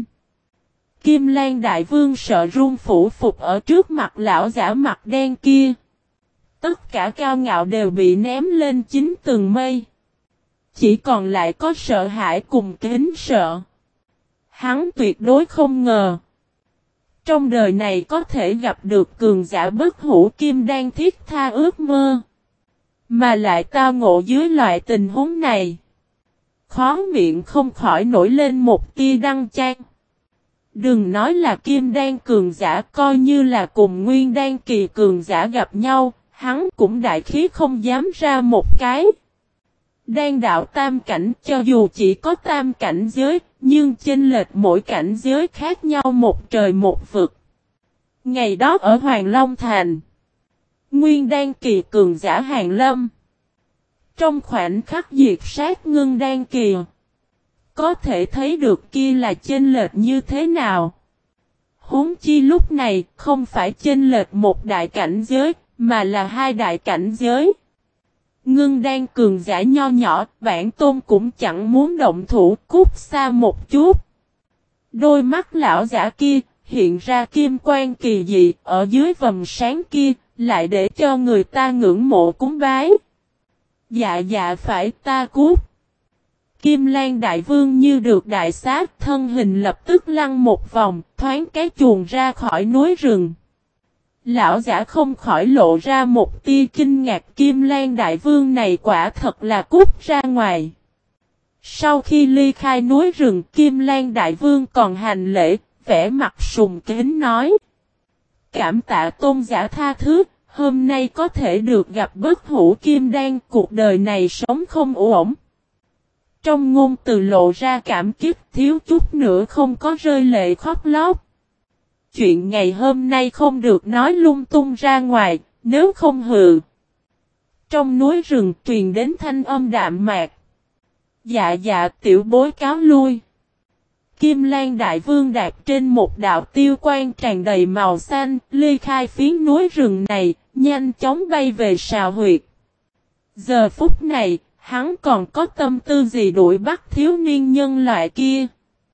Kim Lan Đại Vương sợ run phủ phục ở trước mặt lão giả mặt đen kia. Tất cả cao ngạo đều bị ném lên chín tầng mây. Chỉ còn lại có sợ hãi cùng kính sợ. Hắn tuyệt đối không ngờ. Trong đời này có thể gặp được cường giả bất hủ kim đan thiết tha ước mơ. Mà lại tao ngộ dưới loại tình huống này. Khó miệng không khỏi nổi lên một tia đăng chan. Đừng nói là kim đan cường giả, coi như là cùng nguyên đan kỳ cường giả gặp nhau, hắn cũng đại khí không dám ra một cái. Đan đạo tam cảnh cho dù chỉ có tam cảnh giới, nhưng chênh lệch mỗi cảnh giới khác nhau một trời một vực. Ngày đó ở Hoàng Long Thành, nguyên đan kỳ cường giả Hàn Lâm. Trong khoảnh khắc diệt sát ngưng đan kỳ, có thể thấy được kia là chênh lệch như thế nào. Huống chi lúc này không phải chênh lệch một đại cảnh giới, mà là hai đại cảnh giới. Ngưng đan cường giả nho nhỏ, bản tôn cũng chẳng muốn động thủ, cút xa một chút. Đôi mắt lão giả kia, hiện ra kim quang kỳ dị, ở dưới vầng sáng kia, lại để cho người ta ngưỡng mộ cúng bái. Dạ dạ phải ta cút. Kim Lan Đại Vương như được đại sát, thân hình lập tức lăn một vòng, thoáng cái chuồn ra khỏi núi rừng. Lão giả không khỏi lộ ra một tia kinh ngạc, Kim Lan Đại Vương này quả thật là cút ra ngoài. Sau khi ly khai núi rừng, Kim Lan Đại Vương còn hành lễ, vẻ mặt sùng kính nói. Cảm tạ tôn giả tha thứ, hôm nay có thể được gặp bất hủ kim đan, cuộc đời này sống không ổn. Trong ngôn từ lộ ra cảm kích, thiếu chút nữa không có rơi lệ khóc lóc. Chuyện ngày hôm nay không được nói lung tung ra ngoài, nếu không hừ. Trong núi rừng truyền đến thanh âm đạm mạc. Dạ dạ tiểu bối cáo lui. Kim Lan Đại Vương đạp trên một đạo tiêu quang tràn đầy màu xanh, ly khai phiến núi rừng này, nhanh chóng bay về sào huyệt. Giờ phút này, hắn còn có tâm tư gì đuổi bắt thiếu niên nhân loại kia.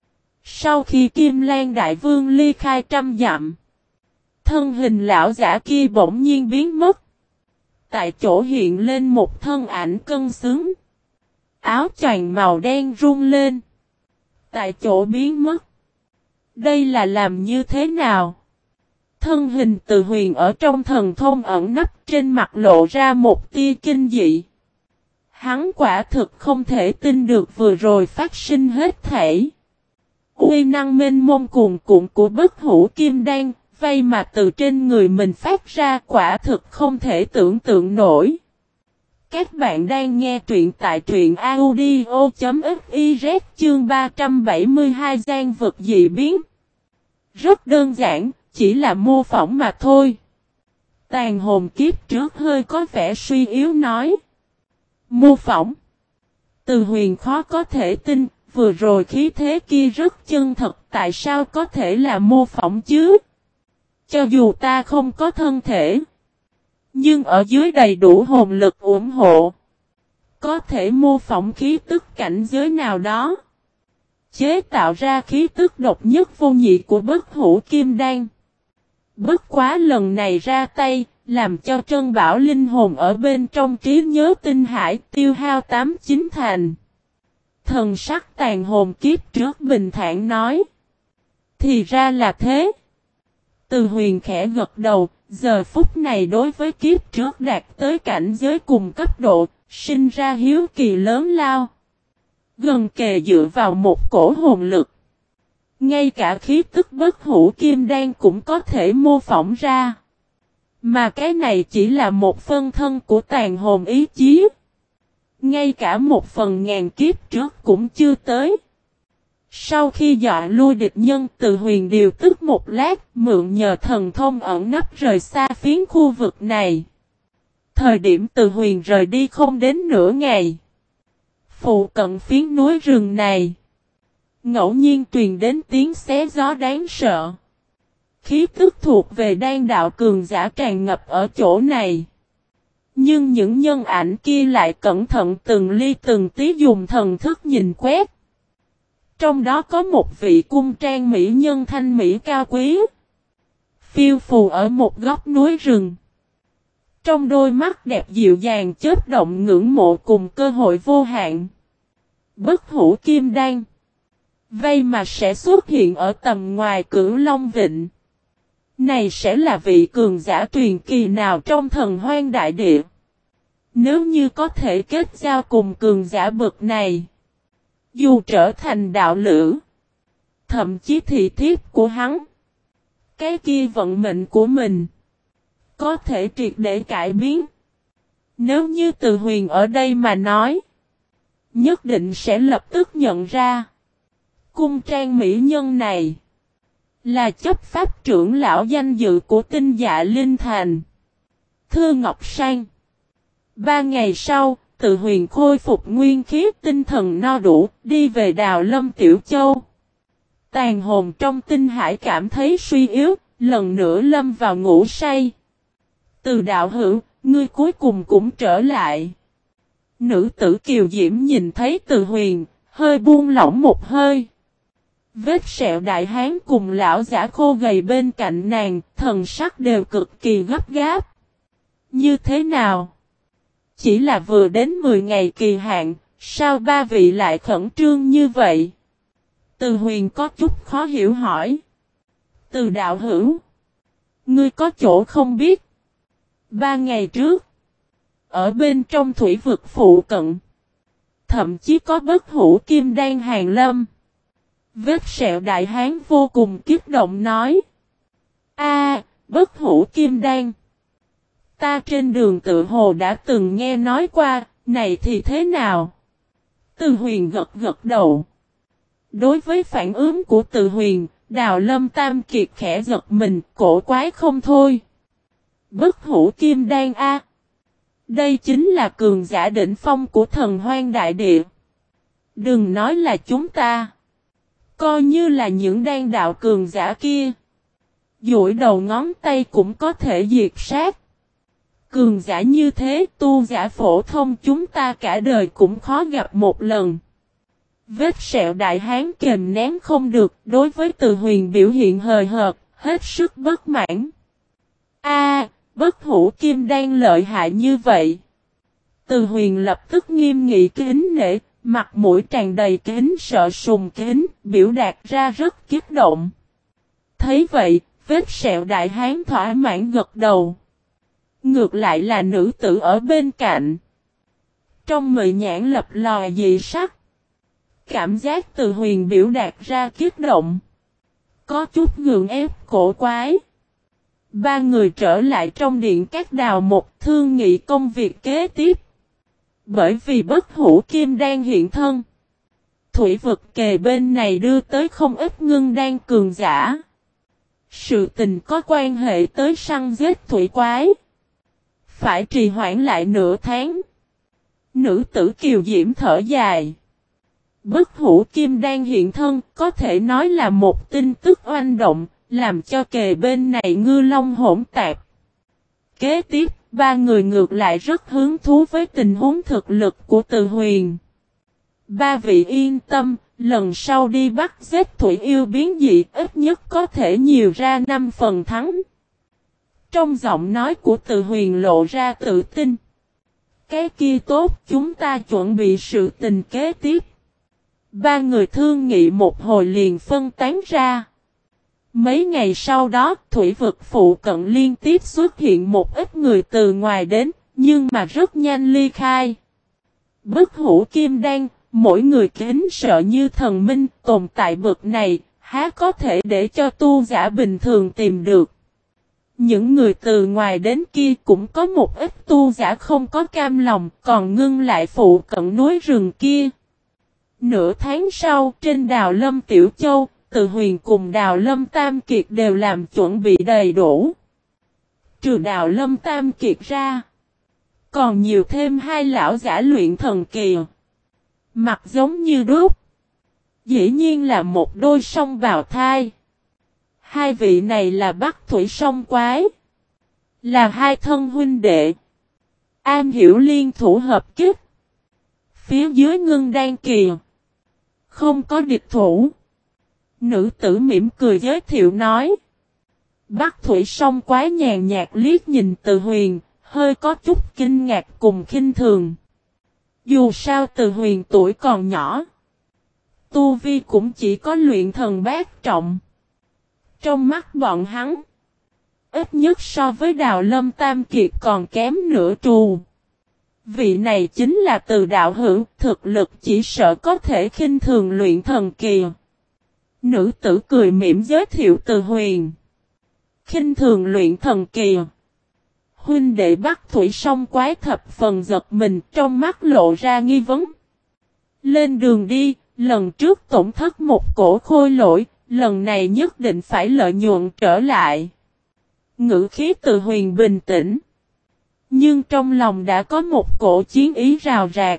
Sau khi Kim Lan Đại Vương ly khai trăm dặm, thân hình lão giả kia bỗng nhiên biến mất. Tại chỗ hiện lên một thân ảnh cân xứng. Áo choàng màu đen rung lên. Tại chỗ biến mất. Đây là làm như thế nào? Thân hình Từ Huyền ở trong thần thông ẩn nấp, trên mặt lộ ra một tia kinh dị. Hắn quả thực không thể tin được vừa rồi phát sinh hết thảy. Uy năng mênh mông cuồn cuộn của bất hủ kim đan, vây mà từ trên người mình phát ra, quả thực không thể tưởng tượng nổi. Các bạn đang nghe truyện tại truyện audio chấm fiz chương ba trăm bảy mươi hai gian vực dị biến. Rất đơn giản, chỉ là mô phỏng mà thôi. Tàn hồn kiếp trước hơi có vẻ suy yếu nói. Mô phỏng. Từ Huyền khó có thể tin, vừa rồi khí thế kia rất chân thật, tại sao có thể là mô phỏng chứ? Cho dù ta không có thân thể, nhưng ở dưới đầy đủ hồn lực ủng hộ, có thể mô phỏng khí tức cảnh giới nào đó, chế tạo ra khí tức độc nhất vô nhị của bất hủ kim đan. Bất quá lần này ra tay, làm cho Trân Bảo linh hồn ở bên trong trí nhớ tinh hải tiêu hao tám chín thành. Thần sắc tàn hồn kiếp trước bình thản nói. Thì ra là thế. Từ Huyền khẽ gật đầu, giờ phút này đối với kiếp trước đạt tới cảnh giới cùng cấp độ, sinh ra hiếu kỳ lớn lao. Gần kề dựa vào một cổ hồn lực. Ngay cả khí tức bất hủ kim đan cũng có thể mô phỏng ra. Mà cái này chỉ là một phân thân của tàn hồn ý chí. Ngay cả một phần ngàn kiếp trước cũng chưa tới. Sau khi dọa lui địch nhân, Từ Huyền điều tức một lát, mượn nhờ thần thông ẩn nấp rời xa phiến khu vực này. Thời điểm Từ Huyền rời đi không đến nửa ngày. Phụ cận phiến núi rừng này, ngẫu nhiên truyền đến tiếng xé gió đáng sợ. Khí tức thuộc về đan đạo cường giả tràn ngập ở chỗ này. Nhưng những nhân ảnh kia lại cẩn thận từng ly từng tí dùng thần thức nhìn quét. Trong đó có một vị cung trang mỹ nhân thanh mỹ cao quý, phiêu phù ở một góc núi rừng. Trong đôi mắt đẹp dịu dàng chớp động ngưỡng mộ cùng cơ hội vô hạn. Bất hủ kim đan. Vây mà sẽ xuất hiện ở tầm ngoài Cửu Long Vịnh. Này sẽ là vị cường giả truyền kỳ nào trong thần hoang đại địa. Nếu như có thể kết giao cùng cường giả bậc này, dù trở thành đạo lữ, thậm chí thị thiếp của hắn, cái kia vận mệnh của mình có thể triệt để cải biến. Nếu như Từ Huyền ở đây mà nói, nhất định sẽ lập tức nhận ra cung trang mỹ nhân này là chấp pháp trưởng lão danh dự của Tinh Dạ Linh Thành, Thư Ngọc Sang. Ba ngày sau, Từ Huyền khôi phục nguyên khí, tinh thần no đủ, đi về Đào Lâm Tiểu Châu. Tàn hồn trong tinh hải cảm thấy suy yếu, lần nữa lâm vào ngủ say. Từ đạo hữu, ngươi cuối cùng cũng trở lại. Nữ tử kiều diễm nhìn thấy Từ Huyền, hơi buông lỏng một hơi. Vết sẹo đại hán cùng lão giả khô gầy bên cạnh nàng, thần sắc đều cực kỳ gấp gáp. Như thế nào? Chỉ là vừa đến mười ngày kỳ hạn, sao ba vị lại khẩn trương như vậy? Từ Huyền có chút khó hiểu hỏi. Từ đạo hữu, ngươi có chỗ không biết. Ba ngày trước, ở bên trong thủy vực phụ cận, thậm chí có bất hủ kim đan hàng lâm. Vết sẹo đại hán vô cùng kích động nói. A, bất hủ kim đan. Ta trên đường tự hồ đã từng nghe nói qua, này thì thế nào? Từ Huyền gật gật đầu. Đối với phản ứng của Từ Huyền, Đào Lâm Tam Kiệt khẽ giật mình, cổ quái không thôi. Bất hủ kim đan A. Đây chính là cường giả đỉnh phong của thần hoang đại địa. Đừng nói là chúng ta. Coi như là những đan đạo cường giả kia, duỗi đầu ngón tay cũng có thể diệt sát. Cường giả như thế, tu giả phổ thông chúng ta cả đời cũng khó gặp một lần. Vết sẹo đại hán kềm nén không được, đối với Từ Huyền biểu hiện hời hợt, hết sức bất mãn. A, bất hủ kim đan lợi hại như vậy. Từ Huyền lập tức nghiêm nghị kính nể, mặt mũi tràn đầy kính sợ sùng kính, biểu đạt ra rất kích động. Thấy vậy, vết sẹo đại hán thỏa mãn gật đầu. Ngược lại là nữ tử ở bên cạnh. Trong mị nhãn lập lòi dị sắc. Cảm giác Từ Huyền biểu đạt ra kích động, có chút gượng ép cổ quái. Ba người trở lại trong điện các đào một thương nghị công việc kế tiếp. Bởi vì bất hủ kim đan hiện thân, thủy vực kề bên này đưa tới không ít ngưng đan cường giả. Sự tình có quan hệ tới săn giết thủy quái, phải trì hoãn lại nửa tháng. Nữ tử kiều diễm thở dài. Bất hủ kim đan hiện thân có thể nói là một tin tức oanh động, làm cho kề bên này ngư long hỗn tạp. Kế tiếp, ba người ngược lại rất hứng thú với tình huống thực lực của Từ Huyền. Ba vị yên tâm, lần sau đi bắt giết thủy yêu biến dị ít nhất có thể nhiều ra năm phần thắng. Trong giọng nói của Từ Huyền lộ ra tự tin. Cái kia tốt, chúng ta chuẩn bị sự tình kế tiếp. Ba người thương nghị một hồi liền phân tán ra. Mấy ngày sau đó, thủy vực phụ cận liên tiếp xuất hiện một ít người từ ngoài đến, nhưng mà rất nhanh ly khai. Bất hủ kim đan, mỗi người kính sợ như thần minh, tồn tại bậc này, há có thể để cho tu giả bình thường tìm được. Những người từ ngoài đến kia cũng có một ít tu giả không có cam lòng, còn ngưng lại phụ cận núi rừng kia. Nửa tháng sau, trên đào Lâm Tiểu Châu, Từ Huyền cùng đào Lâm Tam Kiệt đều làm chuẩn bị đầy đủ. Trừ đào Lâm Tam Kiệt ra, còn nhiều thêm hai lão giả luyện thần kỳ. Mặt giống như đúc. Dĩ nhiên là một đôi song bào thai. Hai vị này là Bắc Thủy Song Quái. Là hai thân huynh đệ. Am hiểu liên thủ hợp kích. Phía dưới ngưng đan kỳ. Không có địch thủ. Nữ tử mỉm cười giới thiệu nói. Bắc Thủy Song Quái nhàn nhạt liếc nhìn Từ Huyền, hơi có chút kinh ngạc cùng khinh thường. Dù sao Từ Huyền tuổi còn nhỏ. Tu vi cũng chỉ có luyện thần bát trọng. Trong mắt bọn hắn, ít nhất so với đào Lâm Tam Kiệt còn kém nửa trù. Vị này chính là Từ đạo hữu, thực lực chỉ sợ có thể khinh thường luyện thần kỳ. Nữ tử cười mỉm giới thiệu Từ Huyền. Khinh thường luyện thần kỳ. Huynh đệ Bắc Thủy Song Quái thập phần giật mình, trong mắt lộ ra nghi vấn. Lên đường đi, lần trước tổn thất một cổ khôi lỗi, lần này nhất định phải lợi nhuận trở lại. Ngữ khí Từ Huyền bình tĩnh. Nhưng trong lòng đã có một cổ chiến ý rào rạc.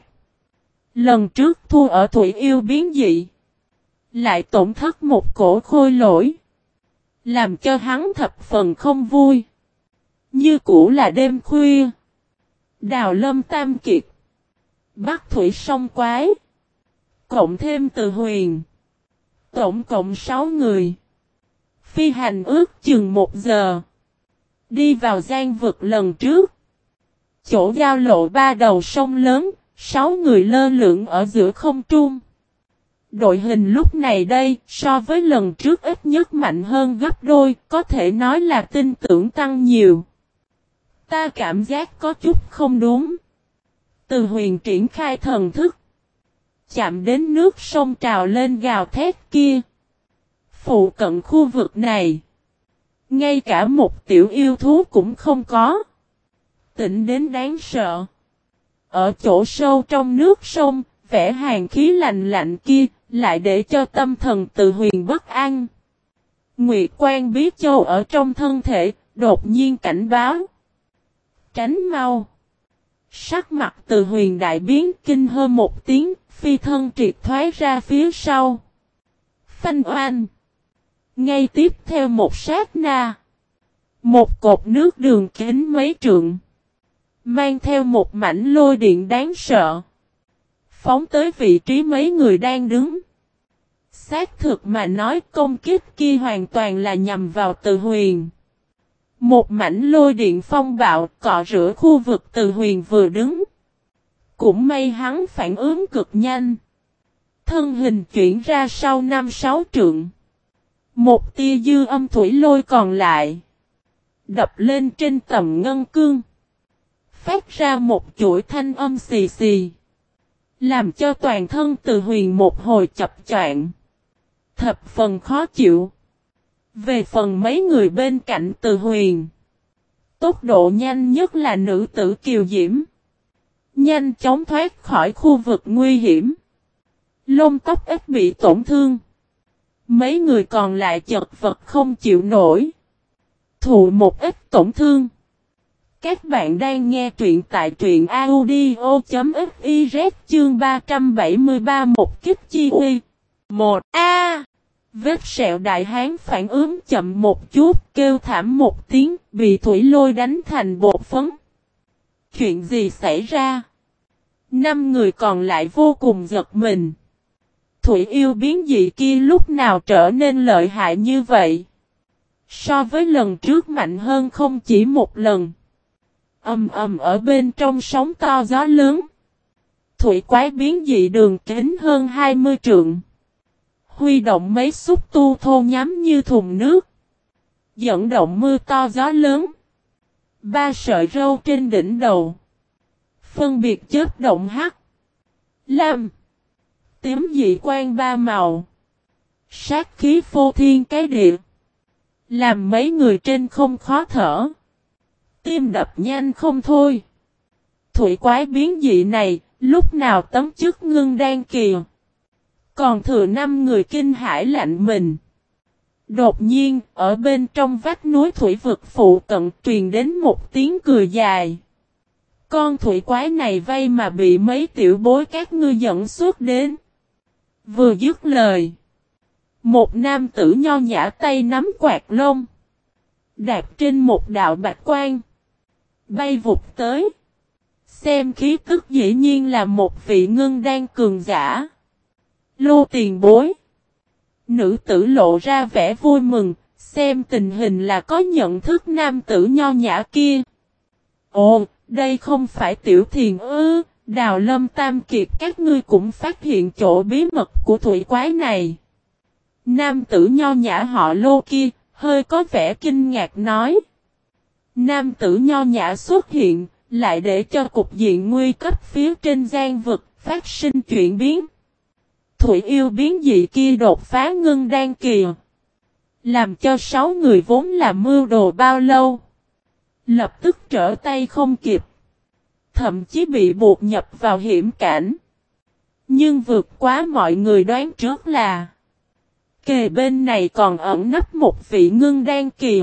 Lần trước thua ở Thủy Yêu biến dị. Lại tổn thất một cổ khôi lỗi. Làm cho hắn thập phần không vui. Như cũ là đêm khuya. Đào Lâm Tam Kiệt. Bắc Thủy Song Quái. Cộng thêm Từ Huyền. Tổng cộng sáu người. Phi hành ước chừng một giờ. Đi vào giang vực lần trước. Chỗ giao lộ ba đầu sông lớn. Sáu người lơ lửng ở giữa không trung. Đội hình lúc này đây so với lần trước ít nhất mạnh hơn gấp đôi. Có thể nói là tin tưởng tăng nhiều. Ta cảm giác có chút không đúng. Từ Huyền triển khai thần thức. Chạm đến nước sông trào lên gào thét kia. Phụ cận khu vực này. Ngay cả một tiểu yêu thú cũng không có. Tĩnh đến đáng sợ. Ở chỗ sâu trong nước sông, vẻ hàn khí lạnh lạnh kia, lại để cho tâm thần Từ Huyền bất an. Nguyệt Quan Bí Châu ở trong thân thể, đột nhiên cảnh báo. Tránh mau. Sắc mặt Từ Huyền đại biến kinh hơ một tiếng, phi thân triệt thoái ra phía sau. Phanh oanh. Ngay tiếp theo một sát na. Một cột nước đường kính mấy trượng. Mang theo một mảnh lôi điện đáng sợ. Phóng tới vị trí mấy người đang đứng. Xác thực mà nói công kích kia hoàn toàn là nhằm vào Từ Huyền. Một mảnh lôi điện phong bạo cọ rửa khu vực Từ Huyền vừa đứng. Cũng may hắn phản ứng cực nhanh. Thân hình chuyển ra sau năm sáu trượng. Một tia dư âm thủy lôi còn lại. Đập lên trên tầm ngân cương. Phát ra một chuỗi thanh âm xì xì. Làm cho toàn thân Từ Huyền một hồi chập choạng. Thập phần khó chịu. Về phần mấy người bên cạnh Từ Huyền. Tốc độ nhanh nhất là nữ tử Kiều Diễm. Nhanh chóng thoát khỏi khu vực nguy hiểm. Lông tóc ít bị tổn thương. Mấy người còn lại chật vật không chịu nổi. Thụ một ít tổn thương. Các bạn đang nghe truyện tại truyện audio.fiz chương ba trăm bảy mươi ba một kích chi uy. một A. Vết sẹo đại hán phản ứng chậm một chút, kêu thảm một tiếng, bị thủy lôi đánh thành bột phấn. Chuyện gì xảy ra? Năm người còn lại vô cùng giật mình. Thủy yêu biến dị kia lúc nào trở nên lợi hại như vậy? So với lần trước mạnh hơn không chỉ một lần. Ầm ầm ở bên trong sóng to gió lớn. Thủy quái biến dị đường kính hơn hai mươi trượng. Huy động mấy xúc tu thô nhắm như thùng nước. Dẫn động mưa to gió lớn. Ba sợi râu trên đỉnh đầu. Phân biệt chớp động hắc. Lam. Tím dị quang ba màu. Sát khí phô thiên cái địa. Làm mấy người trên không khó thở. Tim đập nhanh không thôi. Thủy quái biến dị này, lúc nào tấm chức ngưng đan kỳ. Còn thừa năm người kinh hãi lạnh mình. Đột nhiên, ở bên trong vách núi thủy vực phụ cận truyền đến một tiếng cười dài. Con thủy quái này vây mà bị mấy tiểu bối các ngươi dẫn suốt đến. Vừa dứt lời. Một nam tử nho nhã tay nắm quạt lông. Đạp trên một đạo bạch quang. Bay vụt tới. Xem khí tức dĩ nhiên là một vị ngưng đan cường giả. Lô tiền bối. Nữ tử lộ ra vẻ vui mừng. Xem tình hình là có nhận thức nam tử nho nhã kia. Ồ, đây không phải tiểu thiền ư. Đào Lâm Tam Kiệt các ngươi cũng phát hiện chỗ bí mật của thủy quái này. Nam tử nho nhã họ Lô kia, hơi có vẻ kinh ngạc nói. Nam tử nho nhã xuất hiện, lại để cho cục diện nguy cấp phía trên giang vực, phát sinh chuyển biến. Thủy yêu biến dị kia đột phá ngưng đan kỳ. Làm cho sáu người vốn là mưu đồ bao lâu. Lập tức trở tay không kịp. Thậm chí bị buộc nhập vào hiểm cảnh. Nhưng vượt quá mọi người đoán trước là. Kề bên này còn ẩn nấp một vị ngưng đan kỳ.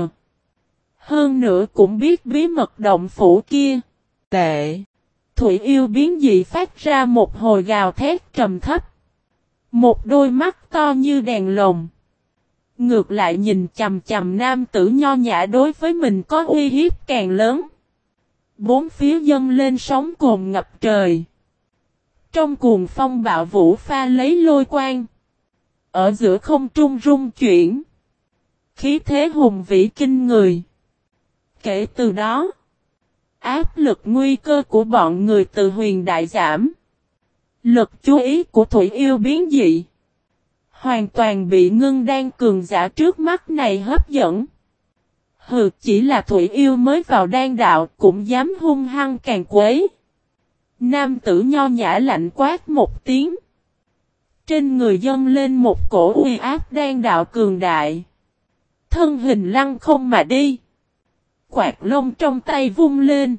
Hơn nữa cũng biết bí mật động phủ kia. Tệ. Thủy yêu biến dị phát ra một hồi gào thét trầm thấp. Một đôi mắt to như đèn lồng. Ngược lại nhìn chầm chầm nam tử nho nhã đối với mình có uy hiếp càng lớn. Bốn phía dâng lên sóng cồn ngập trời. Trong cuồng phong bạo vũ pha lấy lôi quang. Ở giữa không trung rung chuyển. Khí thế hùng vĩ kinh người. Kể từ đó. Áp lực nguy cơ của bọn người từ huyền đại giảm. Lực chú ý của thủy yêu biến dị. Hoàn toàn bị ngưng đan cường giả trước mắt này hấp dẫn. Hừ, chỉ là thủy yêu mới vào đan đạo cũng dám hung hăng càng quấy. Nam tử nho nhã lạnh quát một tiếng. Trên người dâng lên một cổ uy áp đan đạo cường đại. Thân hình lăng không mà đi. Quạt lông trong tay vung lên.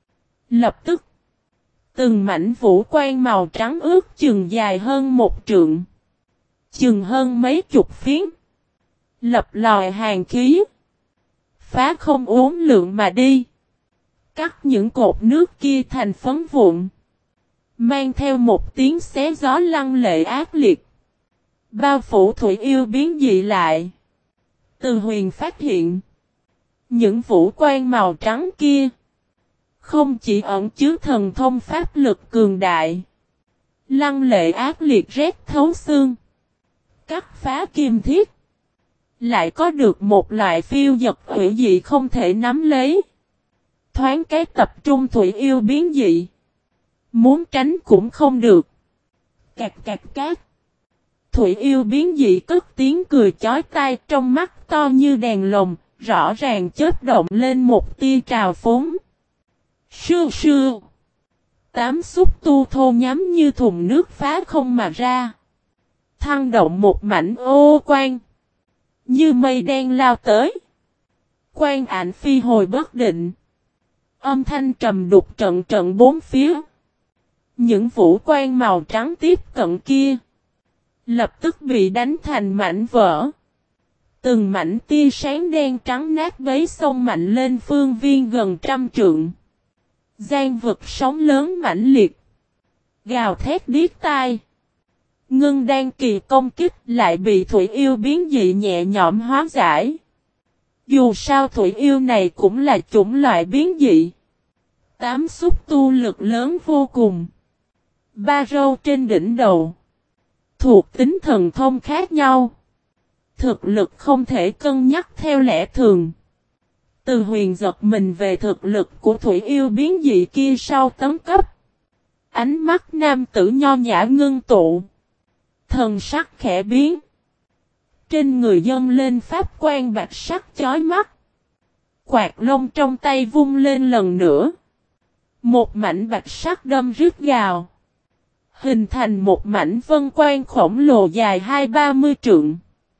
Lập tức. Từng mảnh vũ quang màu trắng ướt chừng dài hơn một trượng. Chừng hơn mấy chục phiến. Lập lòi hàng khí. Phá không uốn lượn mà đi. Cắt những cột nước kia thành phấn vụn. Mang theo một tiếng xé gió lăng lệ ác liệt. Bao phủ thủy yêu biến dị lại. Từ huyền phát hiện. Những vũ quan màu trắng kia. Không chỉ ẩn chứa thần thông pháp lực cường đại. Lăng lệ ác liệt rét thấu xương. Cắt phá kim thiết. Lại có được một loại phiêu dật hủy dị không thể nắm lấy. Thoáng cái tập trung thủy yêu biến dị. Muốn tránh cũng không được. Cạc cạc cát. Thủy yêu biến dị cất tiếng cười chói tai trong mắt to như đèn lồng. Rõ ràng chớp động lên một tia trào phúng. Sưu sưu. Tám xúc tu thô nhắm như thùng nước phá không mà ra. Thăng động một mảnh ô quang. Như mây đen lao tới. Quang ảnh phi hồi bất định. Âm thanh trầm đục trận trận bốn phía. Những vũ quang màu trắng tiếp cận kia. Lập tức bị đánh thành mảnh vỡ. Từng mảnh tia sáng đen trắng nát bấy xông mạnh lên phương viên gần trăm trượng. Giang vực sóng lớn mãnh liệt. Gào thét điếc tai. Ngưng đan kỳ công kích lại bị thủy yêu biến dị nhẹ nhõm hóa giải. Dù sao thủy yêu này cũng là chủng loại biến dị. Tám xúc tu lực lớn vô cùng. Ba râu trên đỉnh đầu. Thuộc tính thần thông khác nhau. Thực lực không thể cân nhắc theo lẽ thường. Từ huyền giật mình về thực lực của thủy yêu biến dị kia sau tấn cấp. Ánh mắt nam tử nho nhã ngưng tụ. Thần sắc khẽ biến. Trên người dâng lên pháp quan bạch sắc chói mắt. Quạt lông trong tay vung lên lần nữa. Một mảnh bạch sắc đâm rít gào. Hình thành một mảnh vân quan khổng lồ dài hai ba mươi trượng.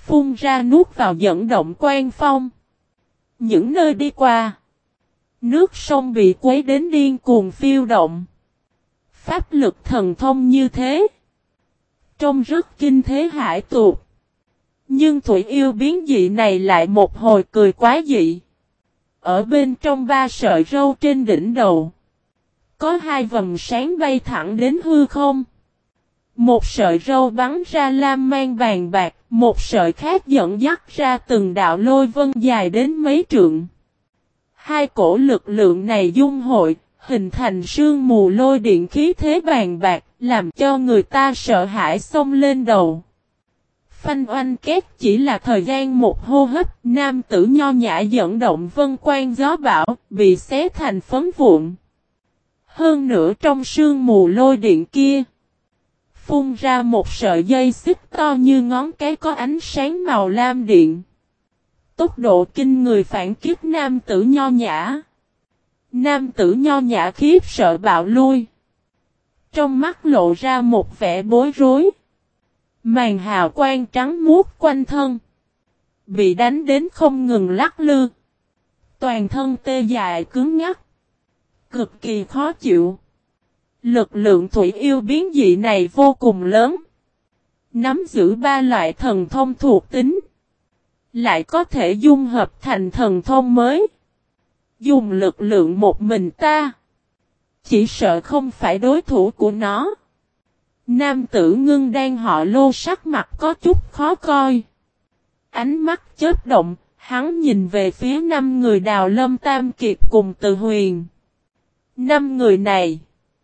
phun ra nuốt vào dẫn động quan phong. Những nơi đi qua, nước sông bị quấy đến điên cuồng phiêu động. Pháp lực thần thông như thế, trông rất kinh thế hải tuột. Nhưng thủy yêu biến dị này lại một hồi cười quá dị. Ở bên trong ba sợi râu trên đỉnh đầu, có hai vầng sáng bay thẳng đến hư không. Một sợi râu bắn ra lam mang vàng bạc, một sợi khác dẫn dắt ra từng đạo lôi vân dài đến mấy trượng. Hai cổ lực lượng này dung hội, hình thành sương mù lôi điện khí thế vàng bạc, làm cho người ta sợ hãi xông lên đầu. Phanh oanh két chỉ là thời gian một hô hấp, nam tử nho nhã dẫn động vân quan gió bão, bị xé thành phấn vụn. Hơn nữa trong sương mù lôi điện kia, phun ra một sợi dây xích to như ngón cái có ánh sáng màu lam điện. Tốc độ kinh người phản kích nam tử nho nhã. Nam tử nho nhã khiếp sợ bạo lui. Trong mắt lộ ra một vẻ bối rối. Màn hào quang trắng muốt quanh thân, bị đánh đến không ngừng lắc lư. Toàn thân tê dại cứng ngắc, cực kỳ khó chịu. Lực lượng thủy yêu biến dị này vô cùng lớn. Nắm giữ ba loại thần thông thuộc tính, lại có thể dung hợp thành thần thông mới. Dùng lực lượng một mình ta, chỉ sợ không phải đối thủ của nó. Nam tử ngưng đang họ Lô sắc mặt có chút khó coi. Ánh mắt chớp động, hắn nhìn về phía năm người Đào Lâm Tam Kiệt cùng Từ Huyền. Năm người này,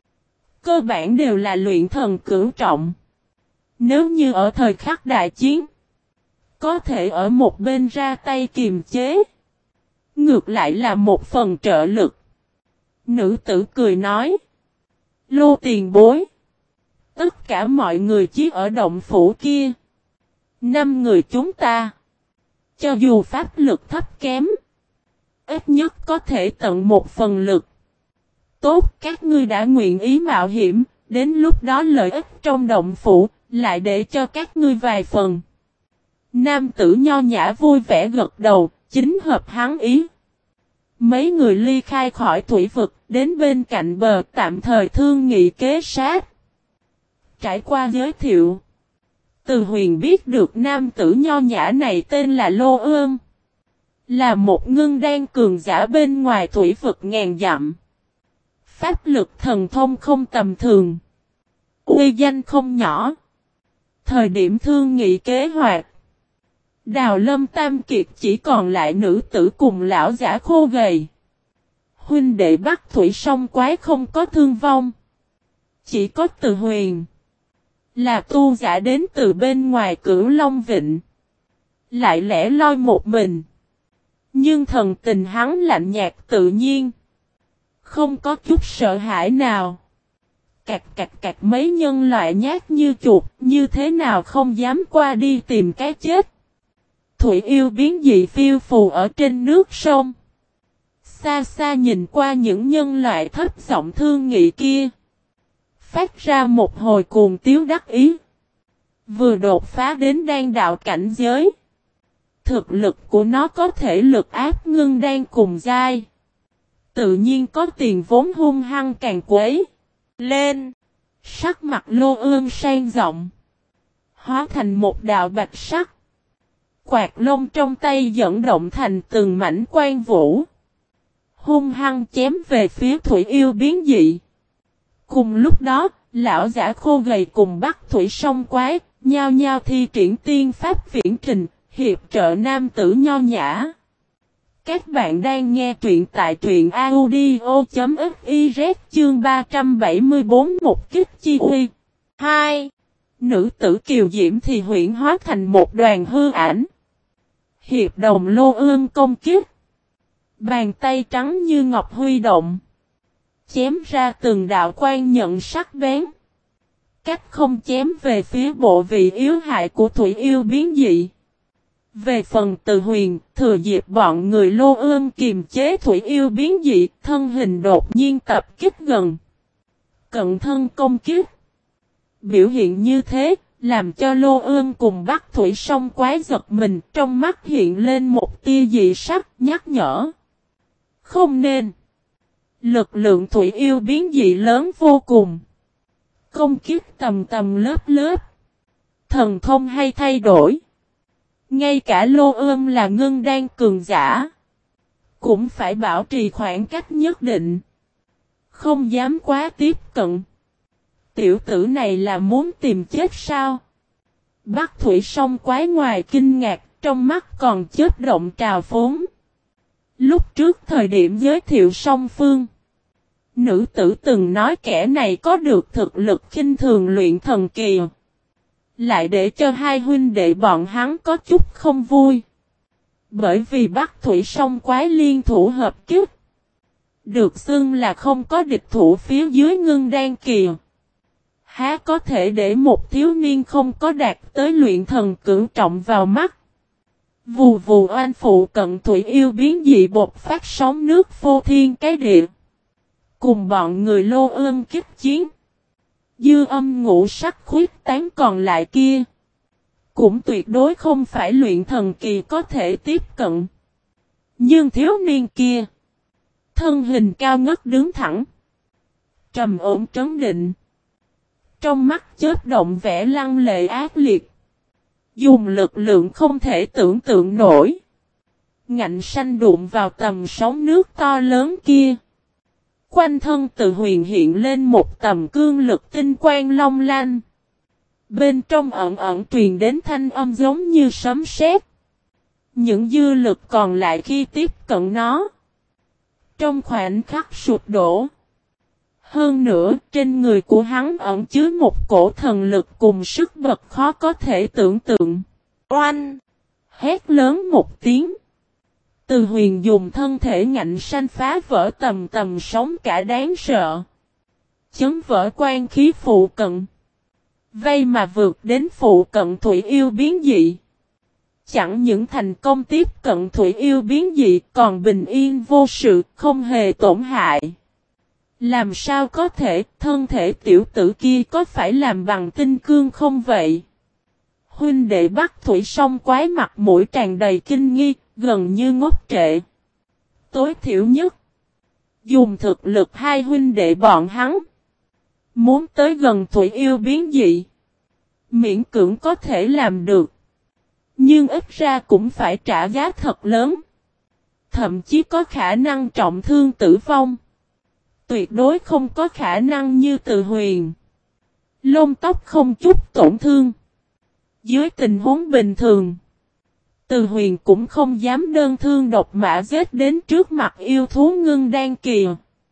cơ bản đều là luyện thần cửu trọng. Nếu như ở thời khắc đại chiến, có thể ở một bên ra tay kiềm chế, ngược lại là một phần trợ lực. Nữ tử cười nói, Lô tiền bối, tất cả mọi người chỉ ở động phủ kia. Năm người chúng ta, cho dù pháp lực thấp kém, ít nhất có thể tận một phần lực. Tốt, các ngươi đã nguyện ý mạo hiểm, đến lúc đó lợi ích trong động phủ, lại để cho các ngươi vài phần. Nam tử nho nhã vui vẻ gật đầu, chính hợp hắn ý. Mấy người ly khai khỏi thủy vực, đến bên cạnh bờ tạm thời thương nghị kế sát. Trải qua giới thiệu, Từ Huyền biết được nam tử nho nhã này tên là Lô Ương, là một ngưng đan cường giả bên ngoài thủy vực ngàn dặm. Pháp lực thần thông không tầm thường, uy danh không nhỏ. Thời điểm thương nghị kế hoạch, Đào Lâm Tam Kiệt chỉ còn lại nữ tử cùng lão giả khô gầy. Huynh đệ Bắc Thủy sông quái không có thương vong, chỉ có Từ Huyền, là tu giả đến từ bên ngoài Cửu Long Vịnh, lại lẻ loi một mình. Nhưng thần tình hắn lạnh nhạt tự nhiên, không có chút sợ hãi nào. Cạch cạch cạch mấy nhân loại nhát như chuột, như thế nào không dám qua đi tìm cái chết. Thủy yêu biến dị phiêu phù ở trên nước sông. Xa xa nhìn qua những nhân loại thấp giọng thương nghị kia, phát ra một hồi cuồng tiếu đắc ý. Vừa đột phá đến đan đạo cảnh giới, thực lực của nó có thể lực áp ngưng đan cùng giai, tự nhiên có tiền vốn hung hăng càng quấy lên. Sắc mặt Lô Ương sang giọng, hóa thành một đạo bạch sắc. Quạt lông trong tay dẫn động thành từng mảnh quang vũ, hung hăng chém về phía thủy yêu biến dị. Cùng lúc đó, lão giả khô gầy cùng Bắc Thủy sông quái, nhao nhao thi triển tiên pháp viễn trình, hiệp trợ nam tử nho nhã. Các bạn đang nghe truyện tại truyện audio.fiz chương ba trăm bảy mươi tư một kích chi uy. hai. Nữ tử kiều diễm thì huyễn hóa thành một đoàn hư ảnh. Hiệp đồng Lô Ương công kích. Bàn tay trắng như ngọc huy động, chém ra từng đạo quan nhận sắc bén. Cách không chém về phía bộ vị yếu hại của thủy yêu biến dị. Về phần Từ Huyền, thừa dịp bọn người Lô Ương kiềm chế thủy yêu biến dị, thân hình đột nhiên tập kích gần. Cận thân công kích. Biểu hiện như thế, Làm cho Lô Ương cùng Bắc Thủy Song Quái giật mình, trong mắt hiện lên một tia dị sắc nhắc nhở. Không nên. Lực lượng thủy yêu biến dị lớn vô cùng. Công kiếp tầm tầm lớp lớp. Thần thông hay thay đổi. Ngay cả Lô Ương là ngưng đan cường giả. Cũng phải bảo trì khoảng cách nhất định. Không dám quá tiếp cận. Tiểu tử này là muốn tìm chết sao? Bắc Thủy Song Quái ngoài kinh ngạc, trong mắt còn chớp động trào phúng. Lúc trước thời điểm giới thiệu song phương, nữ tử từng nói kẻ này có được thực lực khinh thường luyện thần kỳ. Lại để cho hai huynh đệ bọn hắn có chút không vui. Bởi vì Bắc Thủy Song Quái liên thủ hợp kích. Được xưng là không có địch thủ phía dưới ngưng đan kỳ. Há có thể để một thiếu niên không có đạt tới luyện thần cửu trọng vào mắt. Vù vù oan phụ cận thủy yêu biến dị bột phát sóng nước phô thiên cái địa. Cùng bọn người Lô Ương kích chiến. Dư âm ngũ sắc khuyết tán còn lại kia. Cũng tuyệt đối không phải luyện thần kỳ có thể tiếp cận. Nhưng thiếu niên kia. Thân hình cao ngất đứng thẳng. Trầm ổn trấn định. Trong mắt chớp động vẻ lăng lệ ác liệt. Dùng lực lượng không thể tưởng tượng nổi. Ngạnh sanh đụng vào tầm sóng nước to lớn kia. Quanh thân tự huyền hiện lên một tầm cương lực tinh quang long lanh. Bên trong ẩn ẩn truyền đến thanh âm giống như sấm sét. Những dư lực còn lại khi tiếp cận nó. Trong khoảnh khắc sụp đổ. Hơn nữa, trên người của hắn ẩn chứa một cổ thần lực cùng sức bật khó có thể tưởng tượng. Oanh! Hét lớn một tiếng. Từ huyền dùng thân thể ngạnh sanh phá vỡ tầm tầm sóng cả đáng sợ. Chấn vỡ quan khí phụ cận. Vây mà vượt đến phụ cận thủy yêu biến dị. Chẳng những thành công tiếp cận thủy yêu biến dị còn bình yên vô sự, không hề tổn hại. Làm sao có thể, thân thể tiểu tử kia có phải làm bằng tinh cương không vậy? Huynh đệ Bắc Thủy Song Quái mặt mũi tràn đầy kinh nghi, gần như ngốc trệ. Tối thiểu nhất, dùng thực lực hai huynh đệ bọn hắn, muốn tới gần thủy yêu biến dị, miễn cưỡng có thể làm được. Nhưng ít ra cũng phải trả giá thật lớn. Thậm chí có khả năng trọng thương tử vong. Tuyệt đối không có khả năng như Từ Huyền. Lông tóc không chút tổn thương. Dưới tình huống bình thường, Từ Huyền cũng không dám đơn thương độc mã giết đến trước mặt yêu thú ngưng đan kỳ.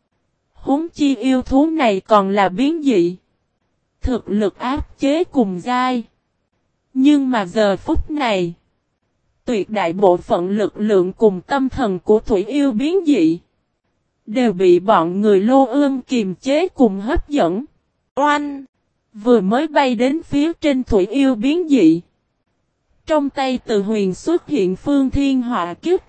Huống chi yêu thú này còn là biến dị. Thực lực áp chế cùng giai. Nhưng mà giờ phút này, tuyệt đại bộ phận lực lượng cùng tâm thần của thủy yêu biến dị đều bị bọn người Lô Ương kiềm chế cùng hấp dẫn. Oanh! Vừa mới bay đến phía trên thủy yêu biến dị. Trong tay Từ Huyền xuất hiện phương thiên họa kích.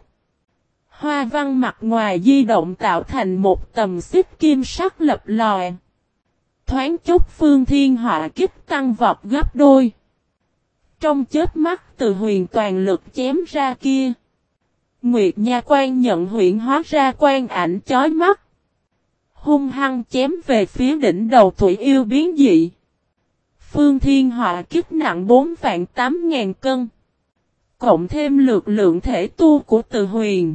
Hoa văn mặt ngoài di động tạo thành một tầm xích kim sắc lập lòe. Thoáng chốc phương thiên họa kích tăng vọt gấp đôi. Trong chớp mắt Từ Huyền toàn lực chém ra kia. Nguyệt Nha Quan nhận huyện hóa ra quan ảnh chói mắt. Hung hăng chém về phía đỉnh đầu thủy yêu biến dị. Phương thiên họa kích nặng bốn vạn tám ngàn cân. Cộng thêm lực lượng thể tu của Từ Huyền.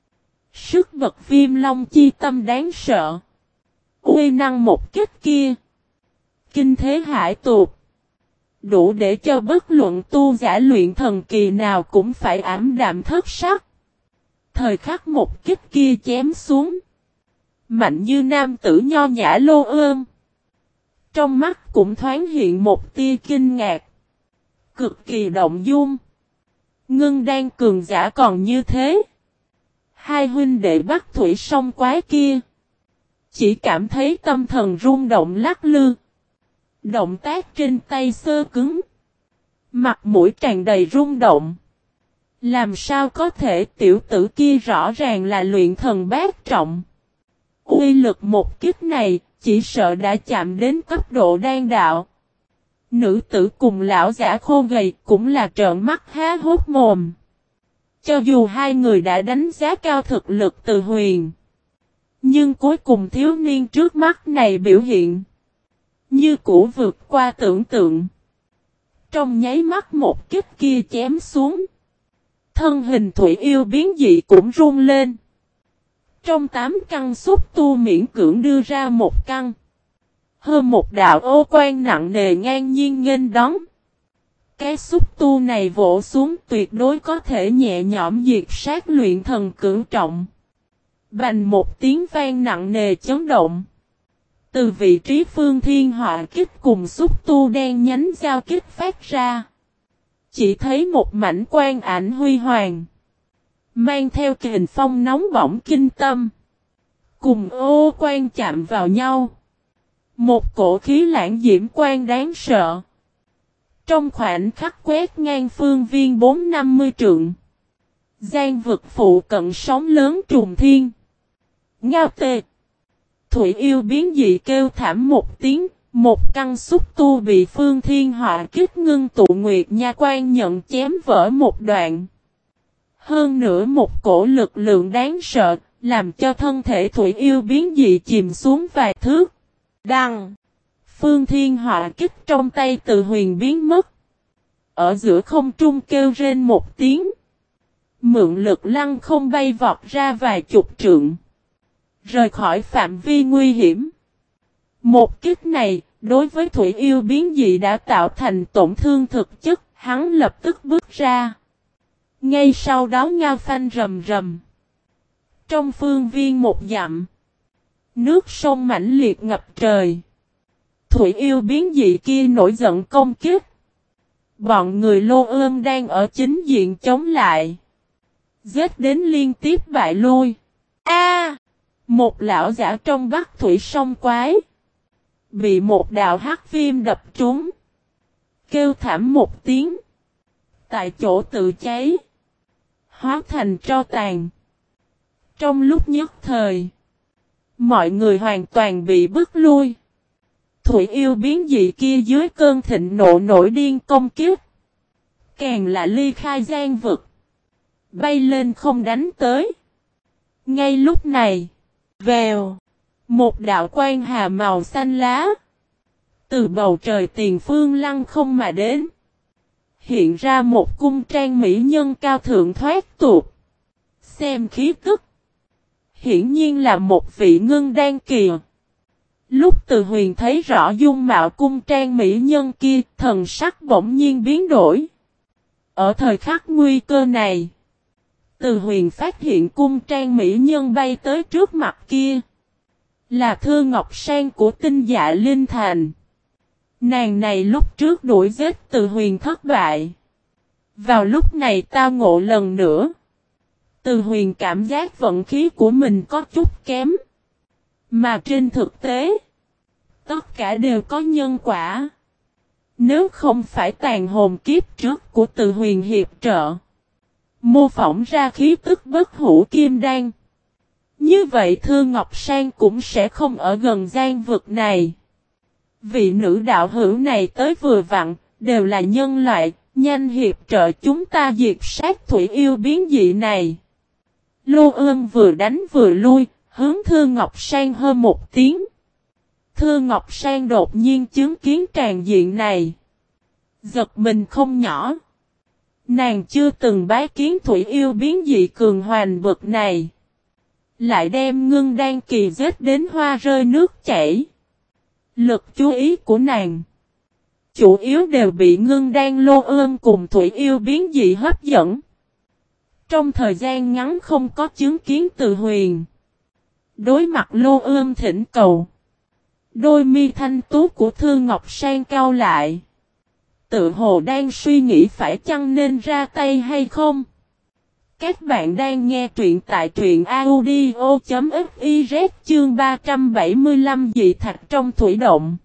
Sức vật viêm long chi tâm đáng sợ. Uy năng một kích kia. Kinh thế hải tuột. Đủ để cho bất luận tu giả luyện thần kỳ nào cũng phải ảm đạm thất sắc. Thời khắc một kích kia chém xuống. Mạnh như nam tử nho nhã Lô Ương. Trong mắt cũng thoáng hiện một tia kinh ngạc. Cực kỳ động dung. Ngưng đan cường giả còn như thế. Hai huynh đệ Bắc Thủy Song Quái kia. Chỉ cảm thấy tâm thần rung động lắc lư. Động tác trên tay sơ cứng. Mặt mũi tràn đầy rung động. Làm sao có thể tiểu tử kia rõ ràng là luyện thần bát trọng. Uy lực một kích này chỉ sợ đã chạm đến cấp độ đan đạo. Nữ tử cùng lão giả khô gầy cũng là trợn mắt há hốt mồm. Cho dù hai người đã đánh giá cao thực lực Từ Huyền, nhưng cuối cùng thiếu niên trước mắt này biểu hiện như cũ vượt qua tưởng tượng. Trong nháy mắt một kích kia chém xuống, thân hình Thủy Yêu biến dị cũng run lên. Trong tám căn xúc tu miễn cưỡng đưa ra một căn. Hơn một đạo ô quan nặng nề ngang nhiên nghênh đón. Cái xúc tu này vỗ xuống tuyệt đối có thể nhẹ nhõm diệt sát luyện thần cửu trọng. Bành một tiếng vang nặng nề chấn động. Từ vị trí phương thiên họa kích cùng xúc tu đen nhánh giao kích phát ra. Chỉ thấy một mảnh quang ảnh huy hoàng. Mang theo kình phong nóng bỏng kinh tâm. Cùng ô quan chạm vào nhau. Một cổ khí lãng diễm quan đáng sợ. Trong khoảnh khắc quét ngang phương viên bốn năm mươi trượng. Giang vực phụ cận sóng lớn trùng thiên. Ngao tê. Thủy Yêu biến dị kêu thảm một tiếng. Một căn xúc tu bị phương thiên họa kích ngưng tụ nguyệt nha quan nhận chém vỡ một đoạn. Hơn nữa một cổ lực lượng đáng sợ. Làm cho thân thể Thủy Yêu biến dị chìm xuống vài thước. Đăng. Phương thiên họa kích trong tay Từ Huyền biến mất. Ở giữa không trung kêu rên một tiếng. Mượn lực lăng không bay vọt ra vài chục trượng. Rời khỏi phạm vi nguy hiểm. Một kích này, đối với Thủy Yêu biến dị đã tạo thành tổn thương thực chất, hắn lập tức bước ra. Ngay sau đó ngao phanh rầm rầm. Trong phương viên một dặm. Nước sông mãnh liệt ngập trời. Thủy Yêu biến dị kia nổi giận công kích. Bọn người Lô Ươm đang ở chính diện chống lại. Giết đến liên tiếp bại lui. A! Một lão giả trong Bắc Thủy sông quái. Bị một đạo hắc viêm đập trúng. Kêu thảm một tiếng. Tại chỗ tự cháy. Hóa thành tro tàn. Trong lúc nhất thời. Mọi người hoàn toàn bị bức lui. Thủy Yêu biến dị kia dưới cơn thịnh nộ nổi điên công kiếp. Càng là ly khai gian vực. Bay lên không đánh tới. Ngay lúc này. Vèo. Một đạo quang hà màu xanh lá. Từ bầu trời tiền phương lăng không mà đến. Hiện ra một cung trang mỹ nhân cao thượng thoát tục. Xem khí tức. Hiển nhiên là một vị ngưng đan kỳ. Lúc Từ Huyền thấy rõ dung mạo cung trang mỹ nhân kia, thần sắc bỗng nhiên biến đổi. Ở thời khắc nguy cơ này, Từ Huyền phát hiện cung trang mỹ nhân bay tới trước mặt kia. Là Thư Ngọc Sang của Tinh Dạ Linh Thành. Nàng này lúc trước đuổi giết Từ Huyền thất bại. Vào lúc này tao ngộ lần nữa. Từ Huyền cảm giác vận khí của mình có chút kém. Mà trên thực tế, tất cả đều có nhân quả. Nếu không phải tàn hồn kiếp trước của Từ Huyền hiệp trợ, mô phỏng ra khí tức bất hủ kim đan, như vậy Thư Ngọc Sang cũng sẽ không ở gần gian vực này. Vị nữ đạo hữu này tới vừa vặn, đều là nhân loại, nhanh hiệp trợ chúng ta diệt sát Thủy Yêu biến dị này. Lô Ươm vừa đánh vừa lui, hướng Thư Ngọc Sang hơ một tiếng. Thư Ngọc Sang đột nhiên chứng kiến tràn diện này. Giật mình không nhỏ. Nàng chưa từng bái kiến Thủy Yêu biến dị cường hoành bậc này. Lại đem ngưng đan kỳ giết đến hoa rơi nước chảy. Lực chú ý của nàng chủ yếu đều bị ngưng đan Lô Ươm cùng Thủy Yêu biến dị hấp dẫn. Trong thời gian ngắn không có chứng kiến Từ Huyền. Đối mặt Lô Ươm thỉnh cầu. Đôi mi thanh tú của Thư Ngọc Sang cau lại. Tự hồ đang suy nghĩ phải chăng nên ra tay hay không. Các bạn đang nghe truyện tại truyện audio chấm fiz chương ba trăm bảy mươi lăm dị thạch trong thủy động.